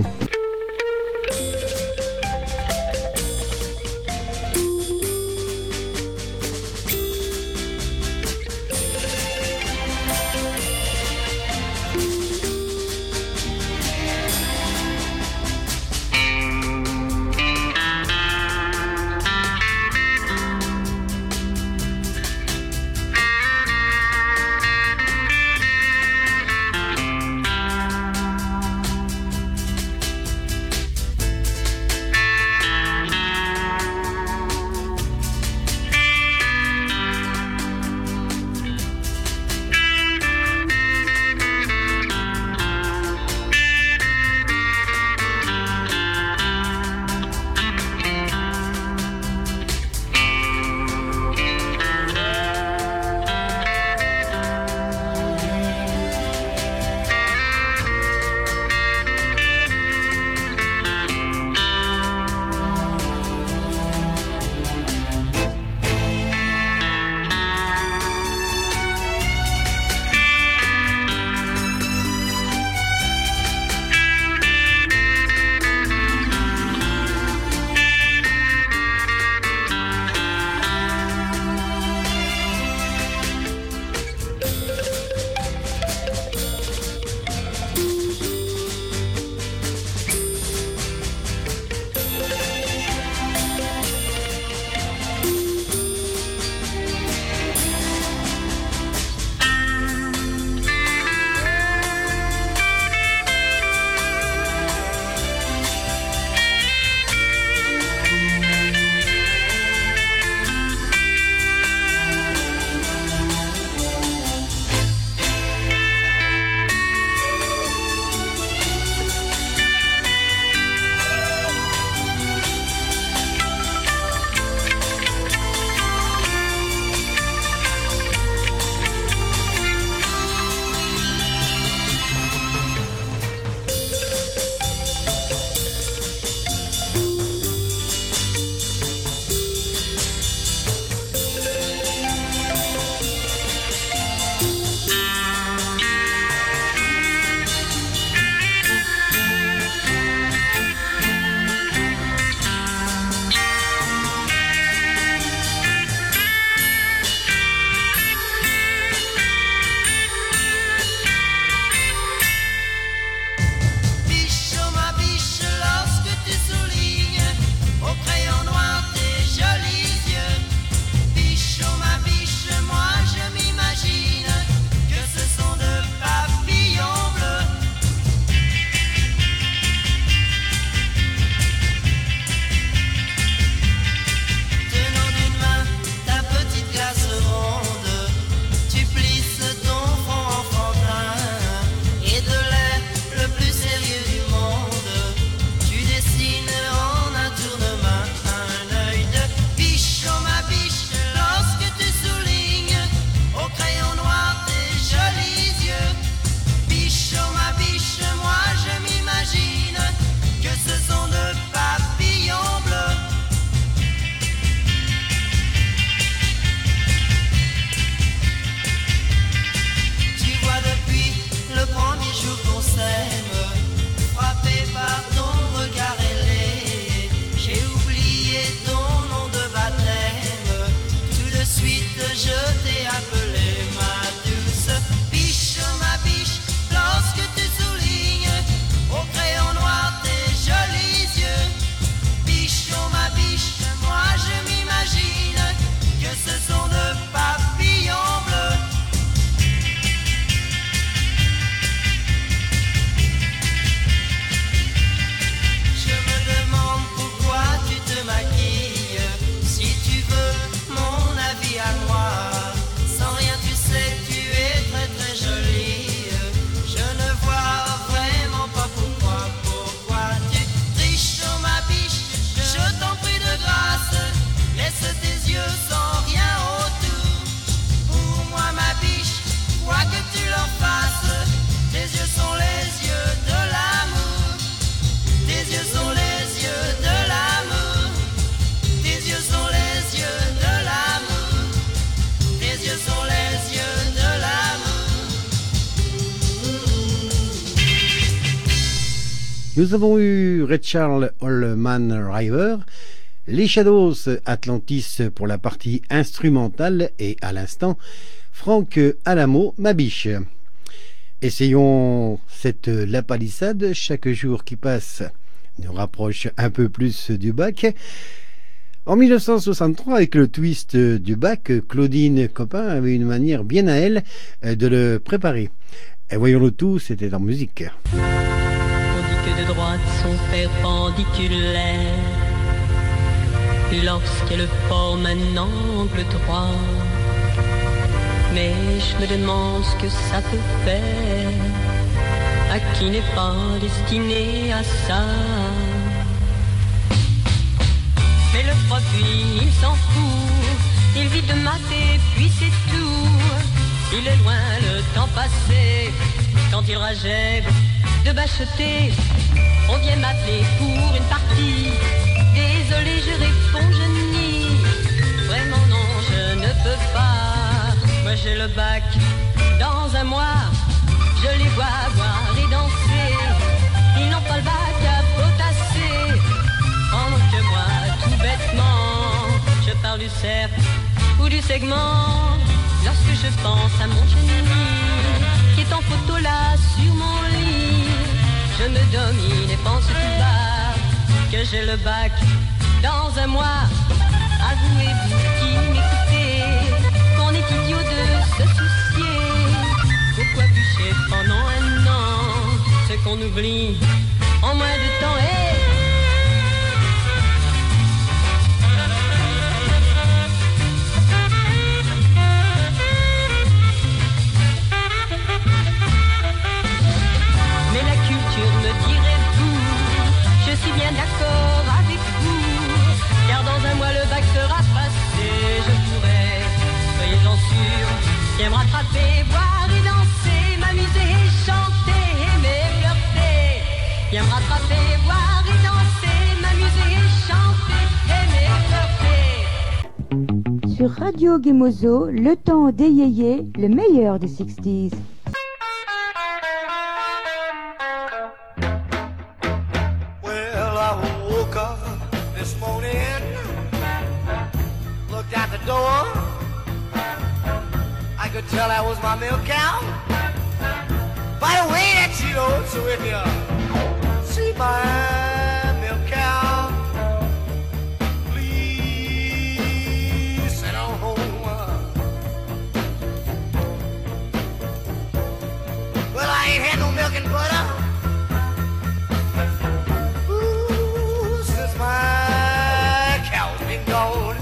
Nous avons eu Red Charles Allman River, les Shadows Atlantis pour la partie instrumentale et à l'instant Frank Alamo Mabiche. Essayons cette lapalissade, chaque jour qui passe nous rapproche un peu plus du bac. En mille neuf cent soixante-trois, avec le twist du bac, Claudine Copin avait une manière bien à elle de le préparer. Et voyons le tout, c'était en musique. On dit que de droite sont perpendiculaires, lorsqu'elle forme un angle droit. Mais je me demande ce que ça peut faire à qui n'est pas destiné à ça. Mais le profil, il s'en fout, il vit de maths et puis c'est tout. Il est loin le temps passé, quand il rageait de bacheter. On vient m'appeler pour une partie, désolé je réponds je nie. Vraiment non je ne peux pas, moi j'ai le bac dans un mois. Je les vois boire et danser, ils n'ont pas le bac à potasser. Pendant que moi, tout bêtement, je parle du cercle ou du segment. Lorsque je pense à mon génie, qui est en photo là sur mon lit, je me domine et pense tout bas que j'ai le bac dans un mois. Avouez-vous qui m'écoutez qu'on est idiot de se soucier. Pourquoi bûcher pendant un an ce qu'on oublie en moins de temps? Hey, mais la culture me dirait-vous, je suis bien d'accord avec vous, car dans un mois le bac sera passé. Je pourrais, soyez-en sûrs, bien me rattraper, boire et danser, m'amuser et chanter, aimer, flirter. Bien me rattraper, boire et danser, m'amuser et chanter, aimer, flirter. Sur Radio Gemozo, le temps des yéyés, le meilleur des sixties. Well, I woke up this morning, looked at the door, I could tell that was my milk cow by the way that she looks. So if you see my milk cow, please send her home. Well, I ain't had no milk and butter, ooh, since my cow's been gone.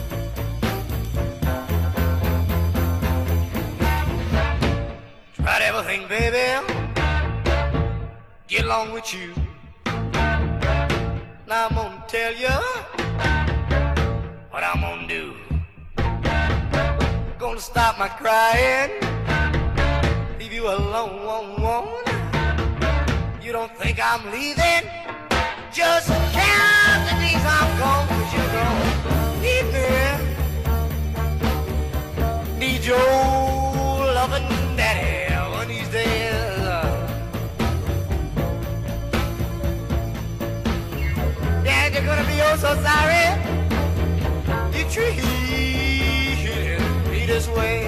Tried everything, baby, get along with you. Now I'm gonna tell you what I'm gonna do. Gonna stop my crying, leave you alone. You don't think I'm leaving? Just count the days I'm gone, 'cause you're gonna need me. Need your loving daddy one of these days. Dad, you're gonna be oh so sorry you treated me this way.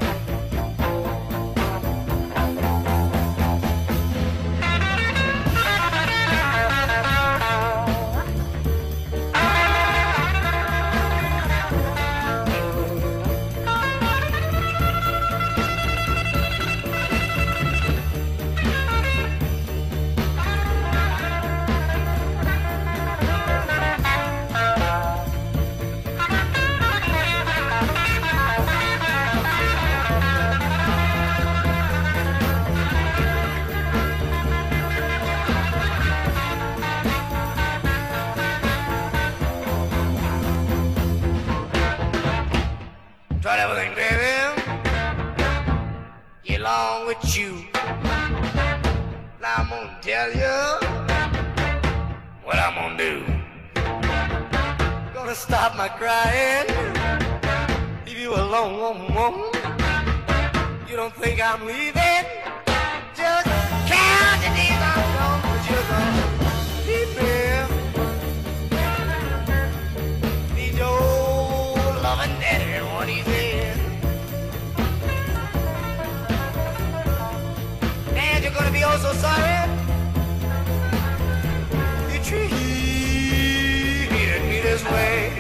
Tried everything, baby, get along with you. Now I'm gonna tell you what I'm gonna do. Gonna stop my crying, leave you alone. You don't think I'm leaving? Just count the days I'm gone, 'cause you're gone. was so sorry. He treated me this way.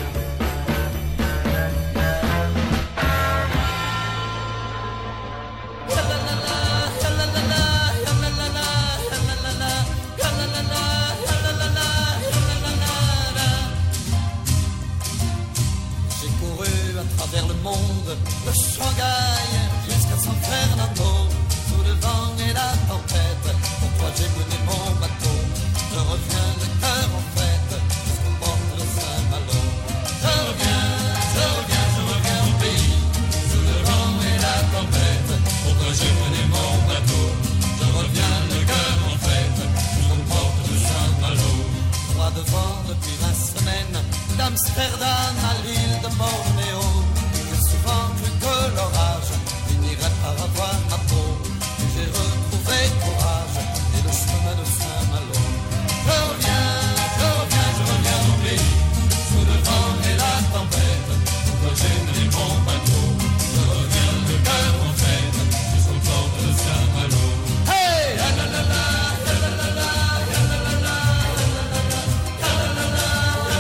Vers le monde, de Shanghai jusqu'à San Fernando, sous le vent et la tempête. Pour toi j'ai mené mon bateau, je reviens le cœur en fête, jusqu'au port de Saint-Malo. Je reviens, je reviens, je reviens au pays, sous le vent et la tempête. Pour toi j'ai mené mon bateau, je reviens le cœur en fête, jusqu'au port de Saint-Malo. Droit de vent depuis vingt semaines, d'Amsterdam à l'île de Bornéo. Plus que l'orage finirait par avoir ma peau. J'ai retrouvé courage et le chemin de Saint-Malo. Je reviens, je reviens, je reviens au pays, sous le vent et la tempête. Pourquoi j'ai mené mon bateau, je reviens le cœur en fête, jusqu'au port de Saint-Malo. Hey, la la la la, la la la la, la la la la, la la la la.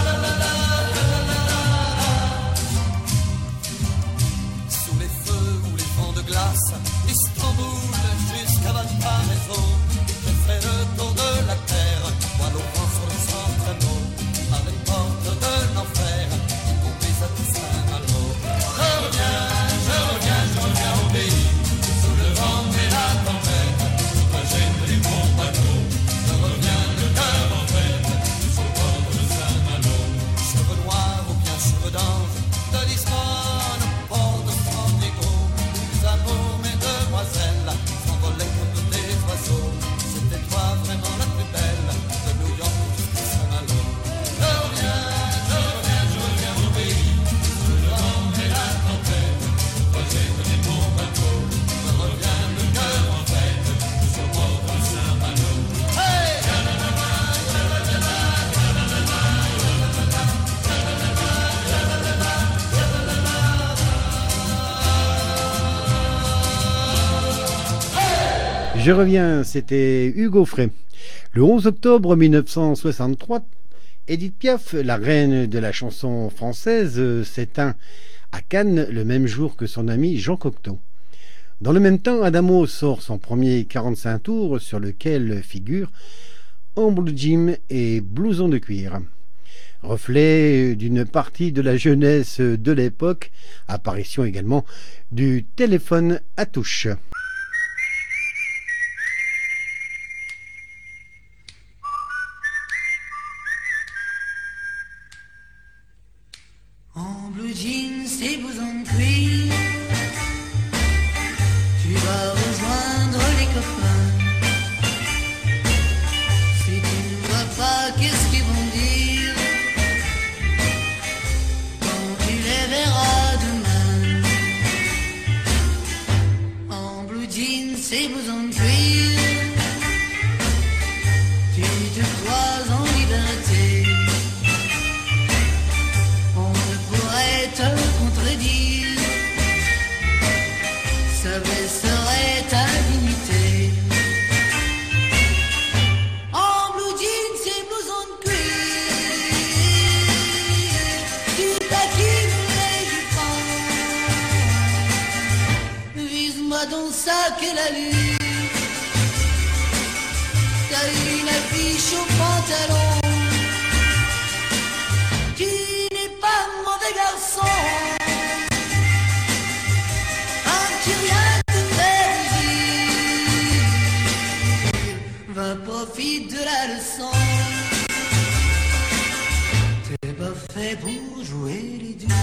Istanbul jusqu'à Valparaiso, je fais le tour de la terre, moi l'eau prend sur le centre-anneau, avec porte de l'enfer, qui conduisent à tout Saint-Malo. Je reviens, je reviens, je reviens au pays, sous le vent et la tempête, moi j'ai mené mon bateau, je reviens le cœur en fête, jusqu'au port de Saint-Malo. Cheveux noirs ou bien cheveux d'ange, de Lisbonne au port de San Diego, des amours s'envolait comme des oiseaux. C'était toi vraiment la plus belle, de New York jusqu'à Saint-Malo. Je reviens, je reviens, je reviens au pays, sous le vent et la tempête. Moi j'ai mené mon bateau, je reviens le cœur en fête, jusqu'au port de Saint-Malo. Hey! Je reviens, c'était Hugo Frey. Le onze octobre mille neuf cent soixante-trois, Édith Piaf, la reine de la chanson française, s'éteint à Cannes le même jour que son ami Jean Cocteau. Dans le même temps, Adamo sort son premier quarante-cinq tours sur lequel figurent En Blue Jean et Blouson de cuir. Reflet d'une partie de la jeunesse de l'époque, apparition également du téléphone à touche. En blue jeans et blousons de cuir, tu vas rejoindre les copains. Si tu ne vois pas, qu'est-ce qu'ils vont dire quand tu les verras demain? En blue jeans et blousons de cuir, tu te crois en liberté. Te contredire, ça baisserait ta dignité. En blue jeans et blouson de cuir, tu taquines les jupons. Vise-moi dans ça que la lune, t'as une affiche au pantalon. Garçon, quand tu rien te faire dire, va profite de la leçon. T'es pas fait pour jouer les dieux.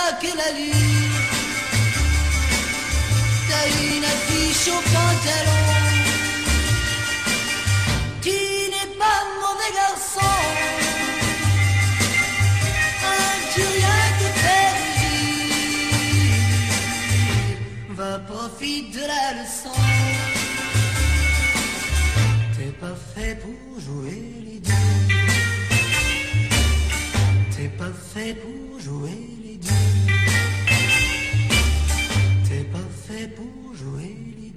que la lune. T'as une affiche au pantalon. Tu n'es pas mauvais garçon. As-tu rien que faire dire? Va profiter de la leçon. T'es pas fait pour jouer les deux. T'es pas fait pour jouer les deux. T'es pas fait pour jouer les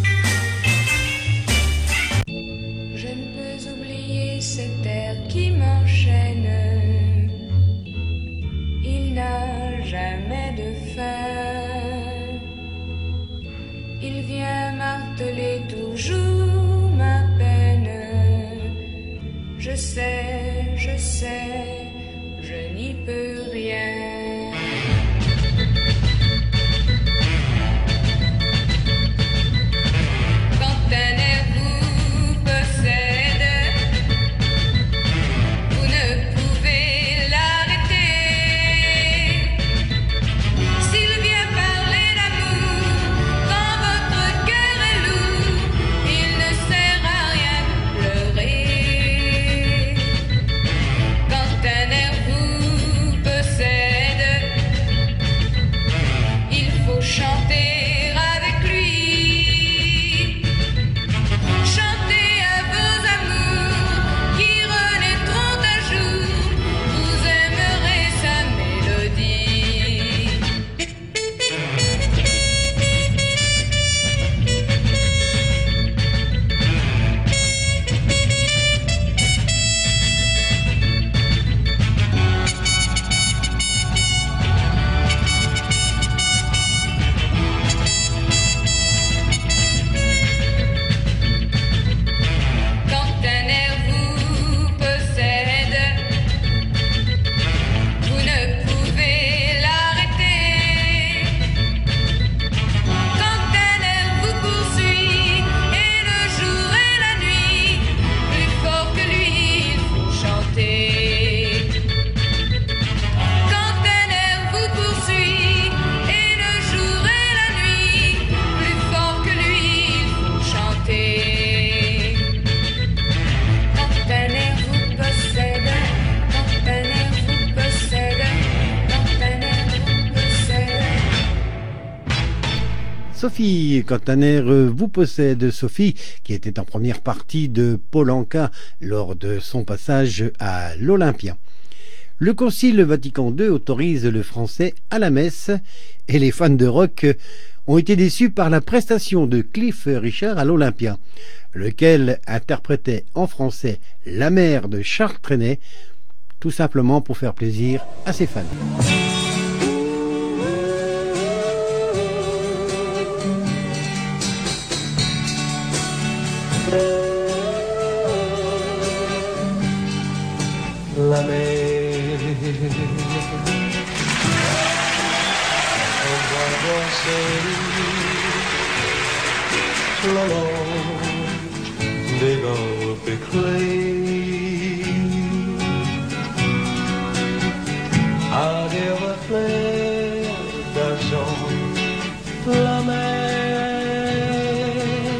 deux. Je ne peux oublier cet air qui m'enchaîne. Il n'a jamais de fin. Il vient marteler toujours ma peine. Je sais, je sais, je n'y peux rien. Quand un air vous possède, vous ne pouvez l'arrêter. S'il vient parler d'amour, quand votre cœur est lourd, il ne sert à rien de pleurer. Quand un air vous possède, il faut chanter avec lui. Chantez à vos amours qui renaîtront un jour. Vous aimerez sa mélodie. Quand un air vous possède, vous ne pouvez l'arrêter. Quand un air vous poursuit, et le jour et la nuit, plus fort que lui, il faut chanter. Quand un air vous poursuit, et le jour et la nuit, plus fort que lui, il faut chanter. Quand un air vous possède, quand un air vous possède, quand un air vous possède. Sophie, quand un air vous possède, Sophie, qui était en première partie de Paul Anka lors de son passage à l'Olympia. Le Concile Vatican deux autorise le français à la messe et les fans de rock ont été déçus par la prestation de Cliff Richard à l'Olympia, lequel interprétait en français La mère de Charles Trenet, tout simplement pour faire plaisir à ses fans. La mer on va danser le long des golfes éclairs à des reflets d'argent. La mer,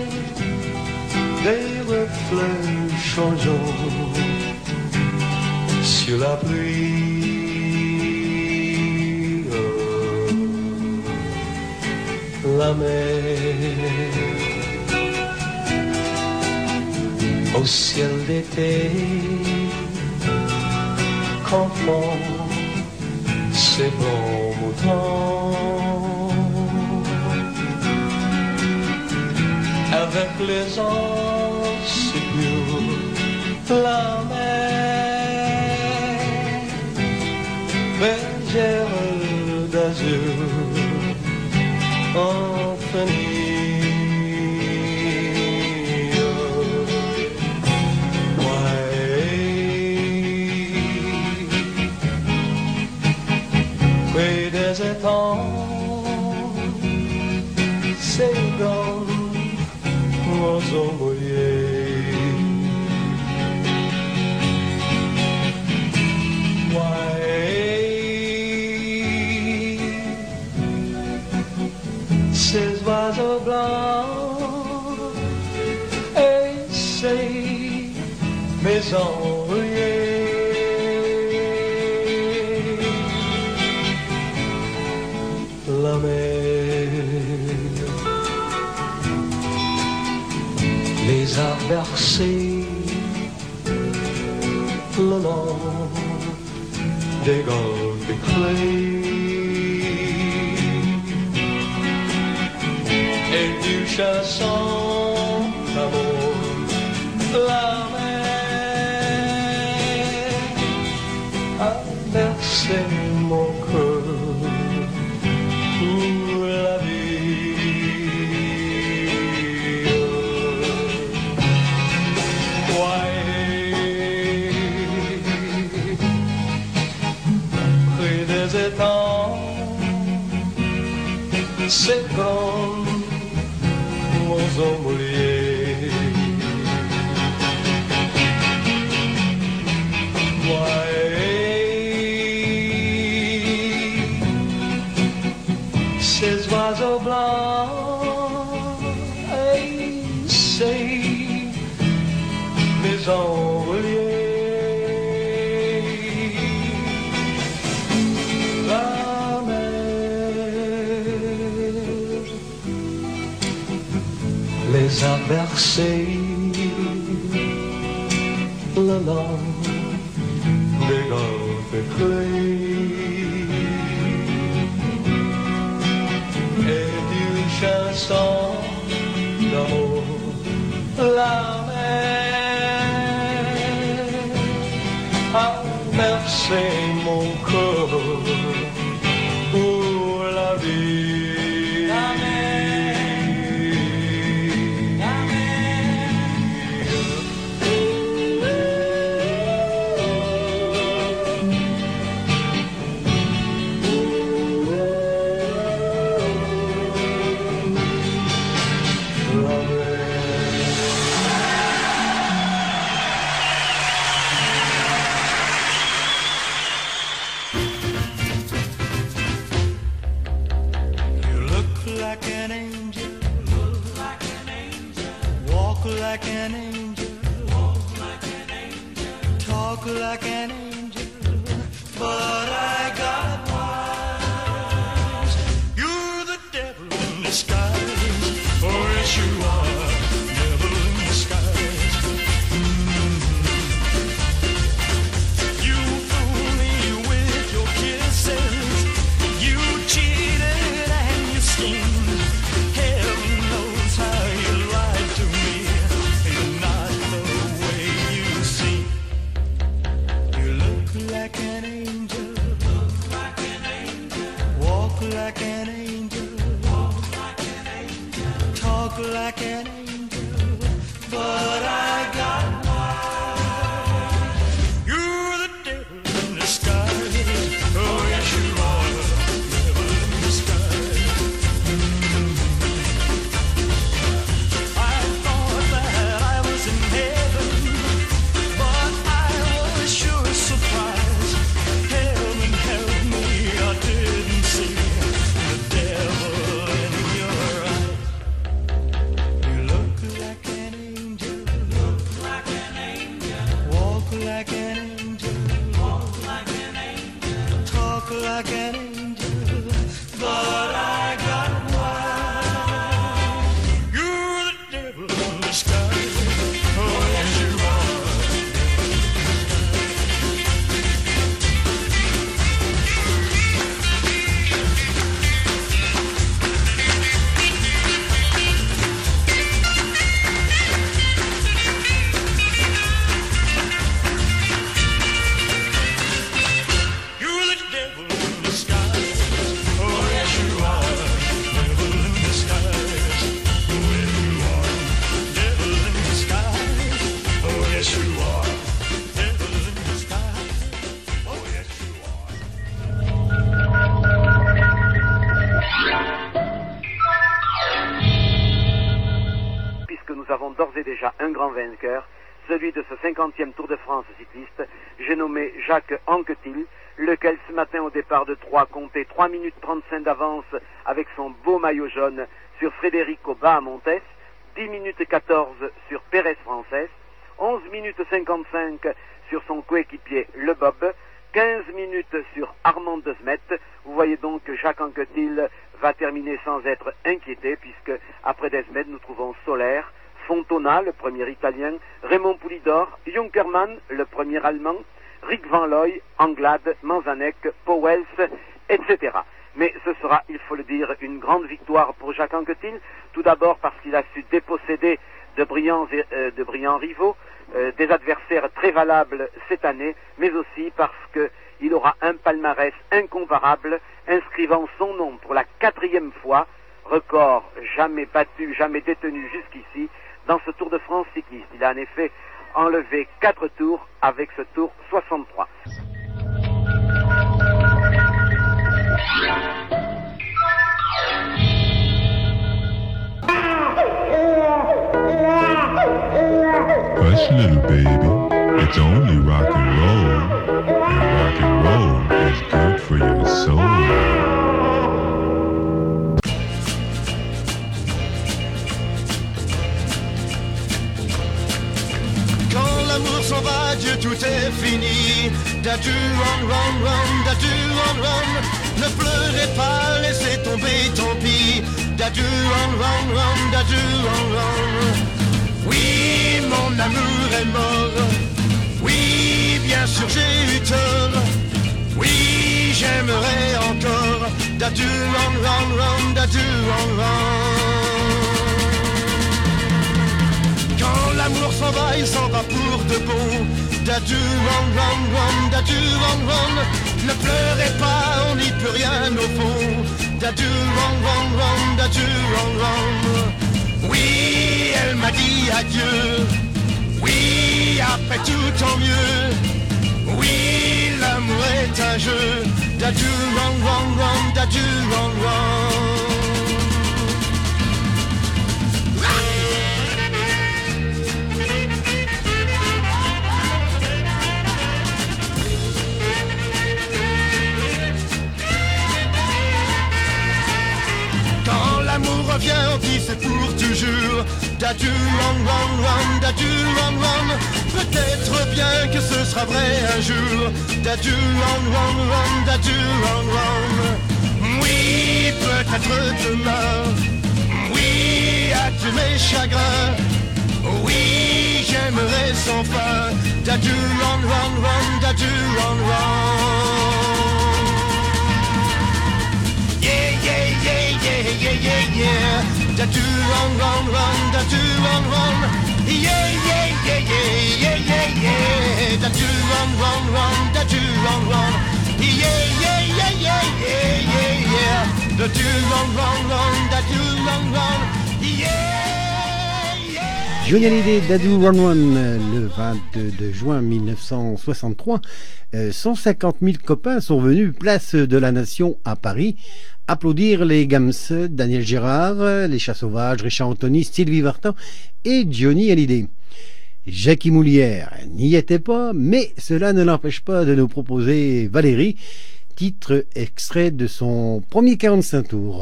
des reflets changeants sur la pluie. Oh, la mer au ciel d'été confond ces bons moutons avec les anges purs. La mer bergère d'azur infinie. Près des étangs s'égale l'oiseau mouillé. mes envoyés. La mer les a bercés le long des golfes éclairs et du chanson d'amour. La mer a bercé mon cœur pour la vie. Ouais, près des étangs, c'est comme aux omboliers. Ces oiseaux blancs, hey, c'est mes envoliers. La mer les a bercés le long des golfes éclairs et d'une chanson d'amour. La mer a bercé mon corps pour la vie. La mer, la like an angel, walk like an angel, talk like an angel, but I got wise. You're the devil in disguise, oh yes you are, devil in disguise. Mm-hmm. You fool me with your kisses, you cheated and you schemed. Heaven knows how you lied to me. Like an angel, look like an angel, walk like an angel, walk like an angel, talk like an angel, but I got wise. You're the devil in disguise, oh yes you are, devil in disguise. Mm-hmm. I thought that I was in heaven, but I was sure surprised. Like an angel, walk like an angel, talk like an angel, but I got wise. You're the devil in disguise, oh yes you are. Nous avons d'ores et déjà un grand vainqueur, celui de ce cinquantième Tour de France cycliste, j'ai nommé Jacques Anquetil, lequel ce matin au départ de Troyes comptait trois minutes trente-cinq d'avance avec son beau maillot jaune sur Federico Bahamontes, dix minutes quatorze sur Pérez Frances. onze minutes cinquante-cinq sur son coéquipier Le Bob, quinze minutes sur Armand Desmet. Vous voyez donc que Jacques Anquetil va terminer sans être inquiété, puisque après Desmet, nous trouvons Soler, Fontona, le premier italien, Raymond Poulidor, Junkermann, le premier allemand, Rick Van Looy, Anglade, Manzanek, Powels, et cetera. Mais ce sera, il faut le dire, une grande victoire pour Jacques Anquetil, tout d'abord parce qu'il a su déposséder de brillants, euh, de brillants rivaux, euh, des adversaires très valables cette année, mais aussi parce qu'il aura un palmarès incomparable, inscrivant son nom pour la quatrième fois, record jamais battu, jamais détenu jusqu'ici, dans ce Tour de France cycliste. Il a en effet enlevé quatre tours avec ce Tour soixante-trois. Hush, little baby, it's only rock and roll, and rock and roll is good for your soul. Quand l'amour s'en va, Dieu, tout est fini. Dadu, run, run, run, dadu, run, run. Ne pleurez pas, laissez tomber, tant pis. Dadu, run, run, run, dadu, run, run. Oui, mon amour est mort. Oui, bien sûr, j'ai eu tort. Oui, j'aimerais encore. Dadu, run, run, run, dadu, run, run. Quand l'amour s'en va, il s'en va pour de bon. Dadu, run, run, run, dadu, run, run. Ne pleurez pas, on n'y peut rien au fond. Dadu, run, run, run, dadu, run, run. Oui, elle m'a dit adieu. Oui, après tout tant mieux. Oui, l'amour est un jeu. Dadu, run, run, run, dadu, run, run. Quand l'amour revient, on dit c'est pour toujours. Dadu, run, run, run, dadu, run, run. Peut-être bien que ce sera vrai un jour. Dadu, run, run, run, dadu, run, run. Oui, peut-être demain. Oui, as-tu mes chagrins. Oui, j'aimerais sans fin. Dadu, run, run, run, dadu, run, run. Yeah, yeah, yeah, yeah, yeah, yeah, yeah. Dadu, run, run, run, dadu, run, run. Yeah, yeah, yeah, yeah, yeah, yeah, yeah. Dadu, run, run, run, dadu, run, run. Yeah, yeah, yeah, yeah, yeah, yeah, yeah. Dadu, run, run, run, dadu, run, run. Yeah. Johnny Hallyday, Dadu Run Run, le vingt-deux juin mille neuf cent soixante-trois, euh, cent cinquante mille copains sont venus place de la Nation à Paris applaudir les Gams, Daniel Gérard, les Chats Sauvages, Richard Anthony, Sylvie Vartan et Johnny Hallyday. Jackie Moulière n'y était pas, mais cela ne l'empêche pas de nous proposer Valérie, titre extrait de son premier quarante-cinq tours.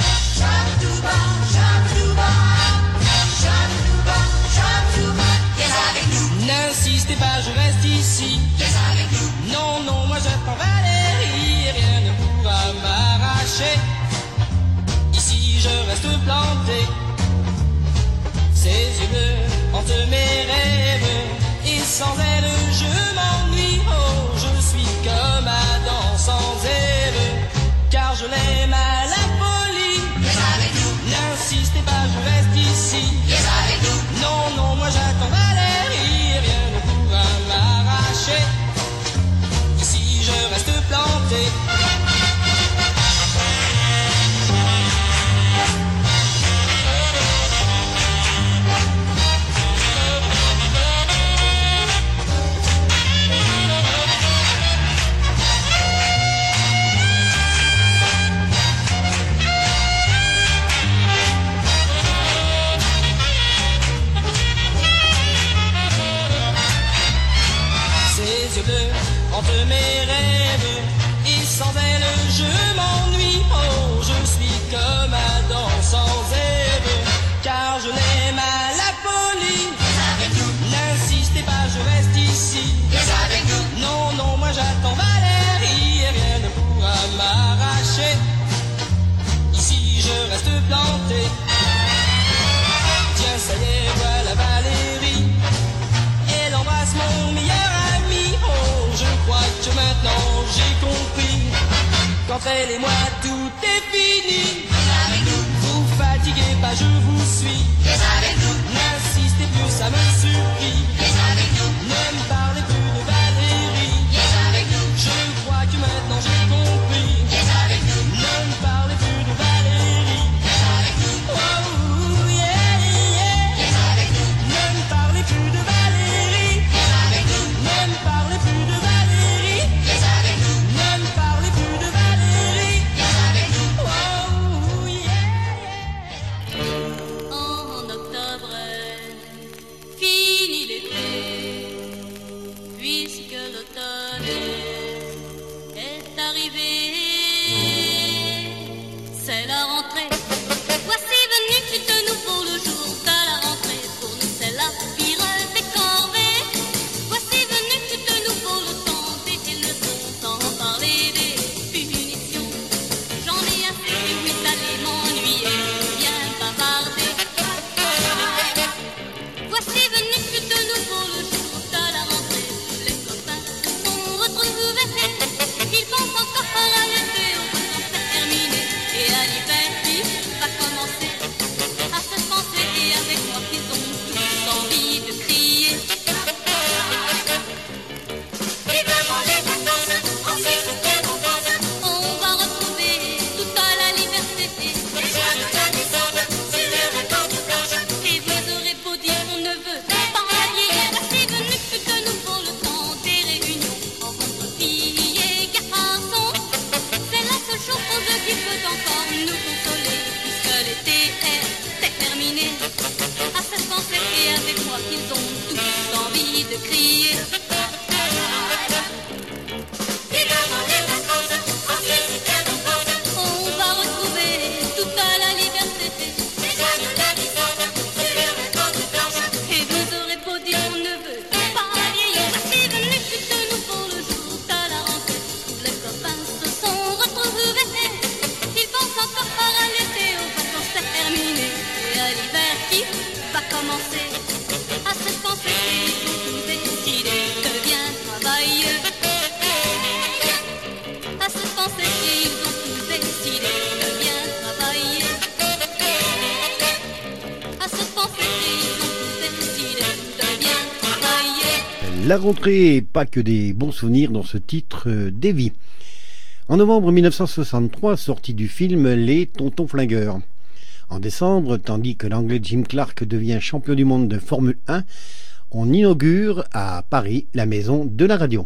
N'insistez pas, je reste ici. Non, non, moi j'attends Valérie. Rien ne pourra m'arracher. Ici je reste planté. Ses yeux bleus hantent mes rêves. Et sans elle je m'ennuie. Oh, je suis comme Adam sans Ève. Car je l'aime à la folie. N'insistez pas, je reste ici. Non, non, moi j'attends Valérie. Rien ne pourra m'arracher. Ici je reste planté. Entre mes rêves et sans elle je m'ennuie. Oh, je suis comme Adam sans Ève. Car je l'aime à la folie. N'insiste entre elle et moi tout est fini. Vous fatiguez pas, je vous suis. N'insistez plus, ça me suffit. Ne me parlez plus de Valérie. Je crois que maintenant j'ai compris. Ne me parlez plus de Valérie. Oh yeah, yeah. Ne me parlez plus de Valérie. Ne me parlez plus de Valérie. Ne me parlez plus de Valérie. Oh yeah. En octobre, fini l'été, puisque l'automne est arrivé, c'est la rentrée. Voici venu de nouveau le jour de la rentrée. Pour nous c'est la pire des corvées. Voici venu de nouveau le temps des leçons, sans parler des punitions. J'en ai assez du oui d'aller m'ennuyer, bien bavarder. Voici venu de nouveau le jour de la rentrée. Tous les copains se sont retrouvés. Ils pensent encore à l'été, au printemps c'est terminé. Et à l'hiver qui va commencer. À se penser et avec moi qu'ils ont tous envie de crier. Et devant les vacances, ensuite qu'elles vont voir, on va retrouver toute la liberté. Déjà de la descente, sur le record de plage. Et vous aurez beau dire qu'on ne veut pas vieillir. Voici venu de nouveau le temps des réunions entre filles et garçons. C'est la seule chose qui peut encore nous consoler, puisque l'été est terminé. À se penser et avec moi qu'ils ont tous envie de crier. Et devant les vacances, ensuite qu'elles vont voir, on va retrouver toute la liberté. Déjà de la descente, sur le record de planche. Et vous aurez beau dire qu'on ne veut pas vieillir. Voici venu de nouveau le jour de la rentrée. Tous les copains se sont retrouvés. Ils pensent encore à l'été, aux vacances c'est terminé. Et à l'hiver qui va commencer. À se penser qu'ils ont tous décidé de bien travailler. À se penser qu'ils ont tous décidé de bien travailler. À se penser qu'ils ont tous décidé de bien travailler. La rentrée, pas que des bons souvenirs dans ce titre euh, d'Evie. En novembre mille neuf cent soixante-trois, sortie du film Les Tontons Flingueurs. En décembre, tandis que l'Anglais Jim Clark devient champion du monde de Formule un, on inaugure à Paris la maison de la radio.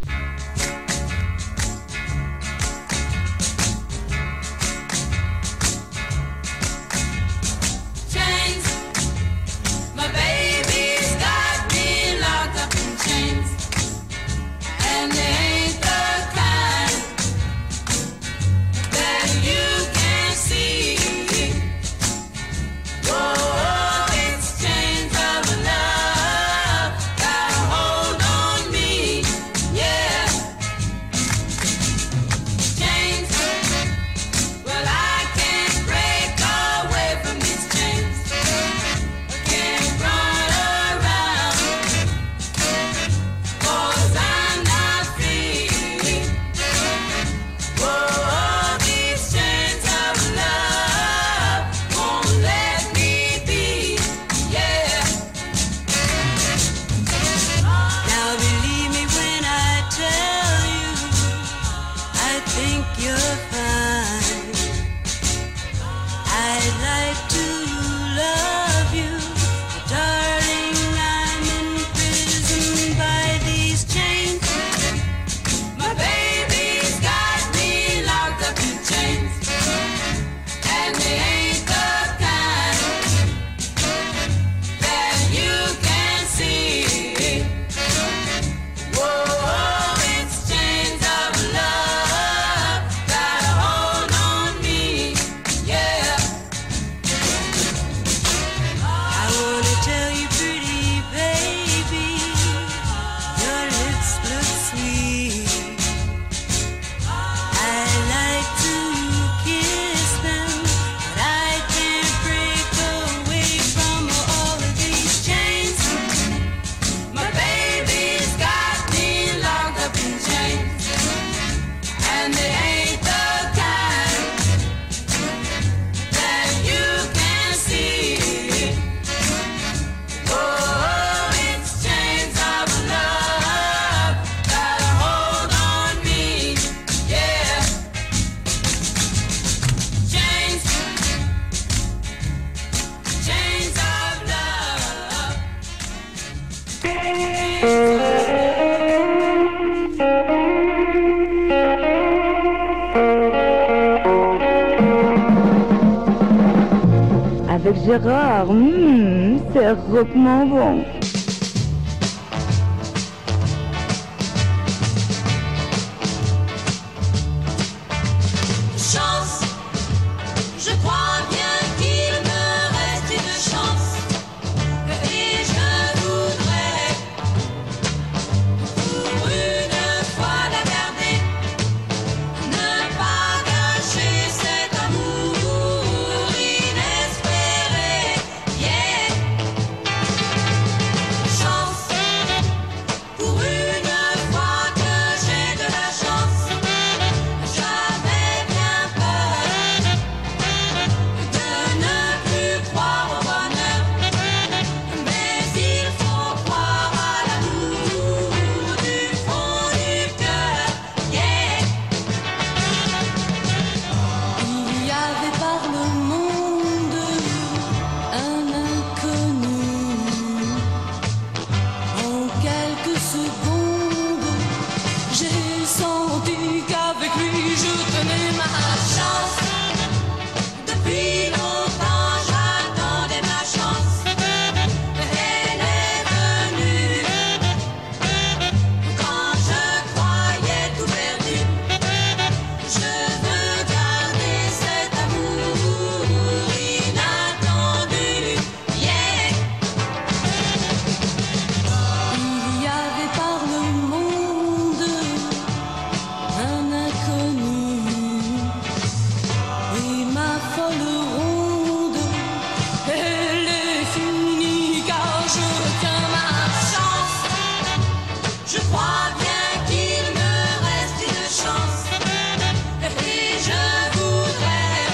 Chains, my baby's got me locked up in chains, and they ain't the kind that you can see. Whoa, it's chains of love got a hold on me, yeah. avec Gérard, mmh, c'est rauquement bon. Chance, je crois bien qu'il me reste une chance. Et je voudrais pour une fois la garder, ne pas gâcher cet amour inespéré. Yeah. Chance, pour une fois que j'ai de la chance. J'avais bien peur de ne plus croire au bonheur, mais il faut croire à l'amour du fond du cœur. Yeah. Il y avait par le monde un inconnu. En quelques secondes, j'ai senti qu'avec lui je tenais ma chance. Depuis longtemps j'attendais ma chance. Elle est venue quand je croyais tout perdu. Je veux garder cet amour inattendu. Yeah. Il y avait par le monde un inconnu. Et ma folle ronde, elle est finie car je tiens ma chance. Je crois bien qu'il me reste une chance. Et je voudrais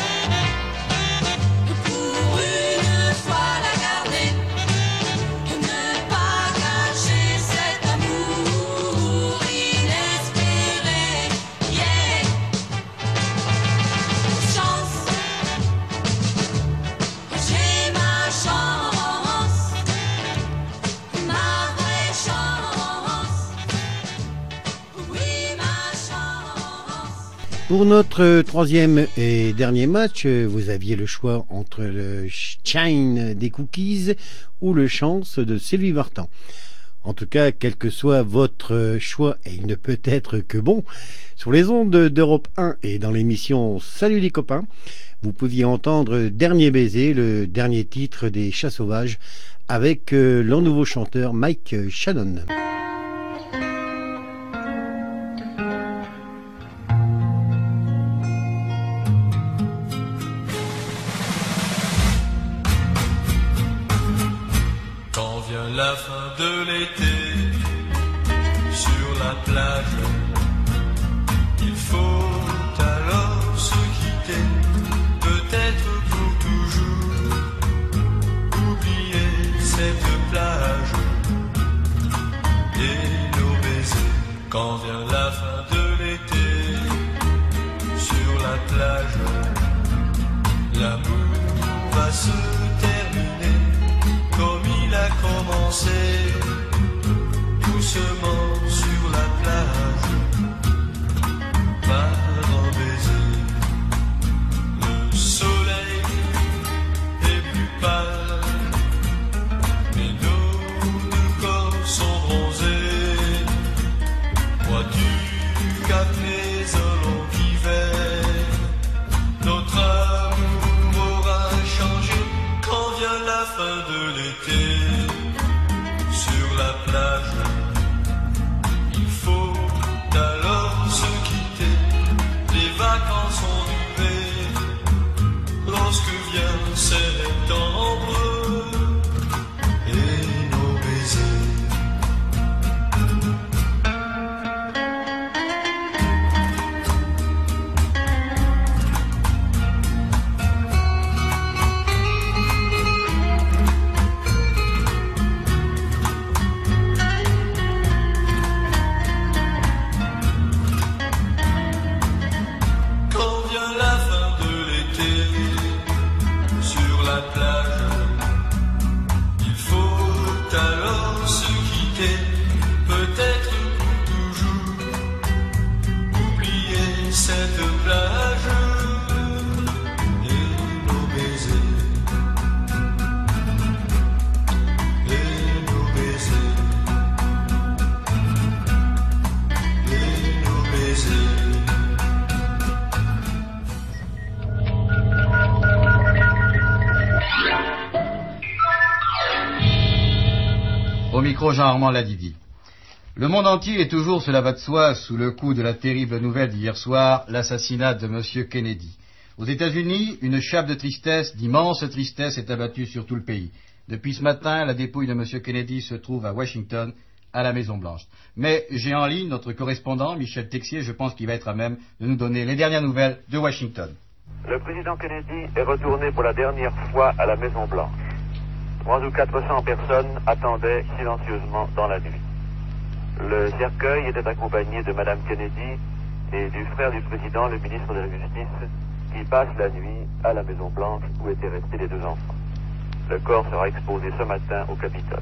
pour une fois la garder, ne pas gâcher cet amour inespéré. Yeah. Chance, j'ai ma chance, ma vraie chance. Oui, ma chance. Pour notre troisième et dernier match, euh, vous aviez le choix entre le Shine des Cookies ou le Chance de Sylvie Vartan. En tout cas, quel que soit votre choix, et il ne peut être que bon, sur les ondes d'Europe un et dans l'émission Salut les copains, vous pouviez entendre Dernier baiser, le dernier titre des Chats Sauvages, avec euh, leur nouveau chanteur Mike Shannon. Quand vient la fin de l'été, sur la plage, il faut alors se quitter, peut-être pour toujours, oublier cette plage et nos baisers. Quand vient la fin de l'été, sur la plage, l'amour va se terminer comme il a commencé, doucement sur la plage, par un baiser. Le soleil est plus pâle, mais nos deux corps sont bronzés. Vois-tu qu'après un long hiver, notre amour aura changé. Quand vient la fin de l'été, sur la plage, il faut alors se quitter. Les vacances sont durées, lorsque vient septembre et nos baisers. Quand vient la fin de l'été, sur la plage, il faut alors se quitter, peut-être pour toujours, oublier cette plage et nos baisers. micro Jean-Armand Ladidi. Le monde entier est toujours, cela va de soi, sous le coup de la terrible nouvelle d'hier soir, l'assassinat de M. Kennedy. Aux États-Unis, une chape de tristesse, d'immense tristesse, est abattue sur tout le pays. Depuis ce matin, la dépouille de M. Kennedy se trouve à Washington, à la Maison-Blanche. Mais j'ai en ligne notre correspondant, Michel Texier, je pense qu'il va être à même de nous donner les dernières nouvelles de Washington. Le président Kennedy est retourné pour la dernière fois à la Maison-Blanche. Trois ou quatre cents personnes attendaient silencieusement dans la nuit. Le cercueil était accompagné de Madame Kennedy et du frère du président, le ministre de la Justice, qui passe la nuit à la Maison-Blanche où étaient restés les deux enfants. Le corps sera exposé ce matin au Capitole.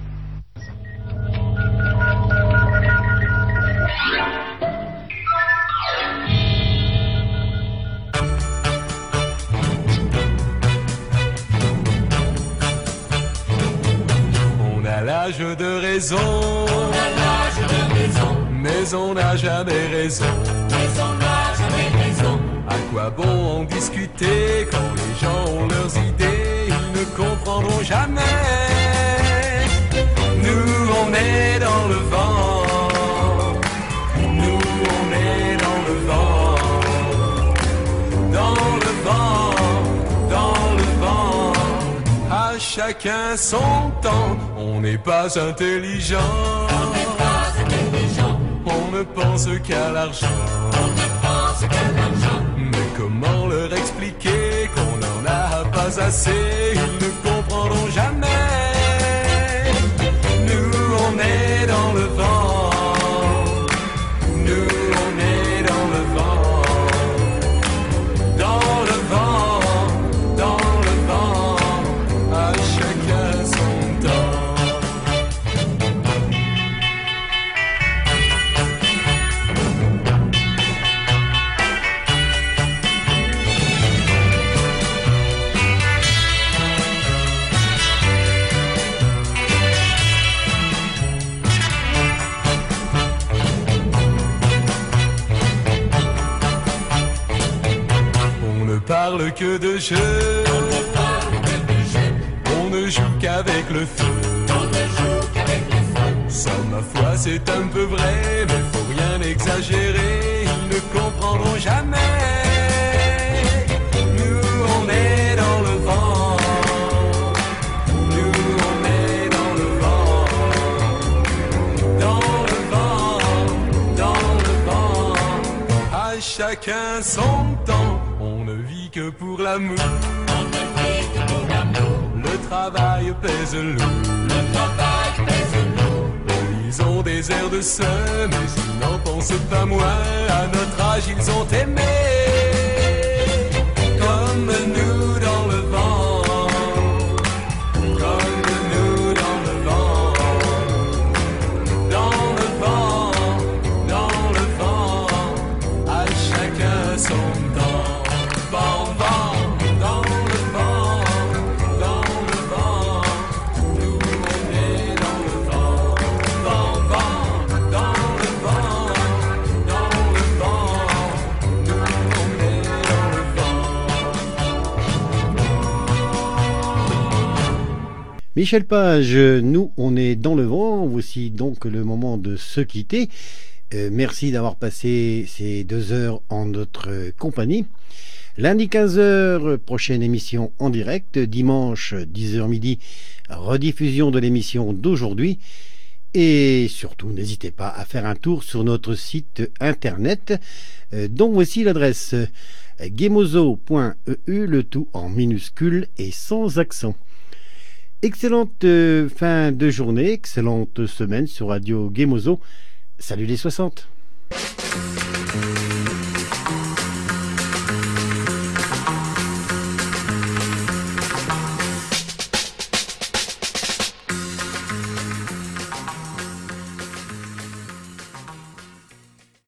On a l'âge de raison, on a l'âge de raison, mais on n'a jamais raison, mais on n'a jamais raison. À quoi bon en discuter quand les gens ont leurs idées, ils ne comprendront jamais. Nous on est dans le vent, nous on est dans le vent, dans le vent, dans le vent. À chacun son temps, on n'est pas intelligent, on n'est pas intelligent, on ne pense qu'à l'argent, on ne pense qu'à l'argent. Mais comment leur expliquer qu'on n'en a pas assez, ils ne comprendront jamais. Nous on est dans le vent, nous on est dans le vent, dans le vent, dans le vent, à chacun son temps. On ne parle que de jeux, on ne parle que de jeux, on ne joue qu'avec le feu, on ne joue qu'avec le feu. Ça, ma foi, c'est un peu vrai, mais faut rien exagérer, ils ne comprendront jamais. Nous, on est dans le vent, nous, on est dans le vent, dans le vent, dans le vent, à chacun son temps. On ne vit que pour l'amour, on ne vit que pour l'amour. Le travail pèse lourd, le travail pèse lourd. Ils ont des airs de sœurs, mais ils n'en pensent pas moins. À notre âge, ils ont aimé, comme nous dans le vent, comme nous dans le vent, dans le vent, dans le vent, à chacun son temps. Vent, vent, dans le vent, dans le vent, nous on est dans le vent. Vent, vent, dans le vent, dans le vent, nous on est dans le vent. Michel Page, nous on est dans le vent, voici donc le moment de se quitter. Euh, merci d'avoir passé ces deux heures en notre compagnie. Lundi quinze heures, prochaine émission en direct. Dimanche dix heures midi, rediffusion de l'émission d'aujourd'hui. Et surtout, n'hésitez pas à faire un tour sur notre site internet, euh, dont voici l'adresse gemozo point e u, le tout en minuscule et sans accent. Excellente euh, fin de journée, excellente semaine sur Radio Gemozo. Salut les soixante.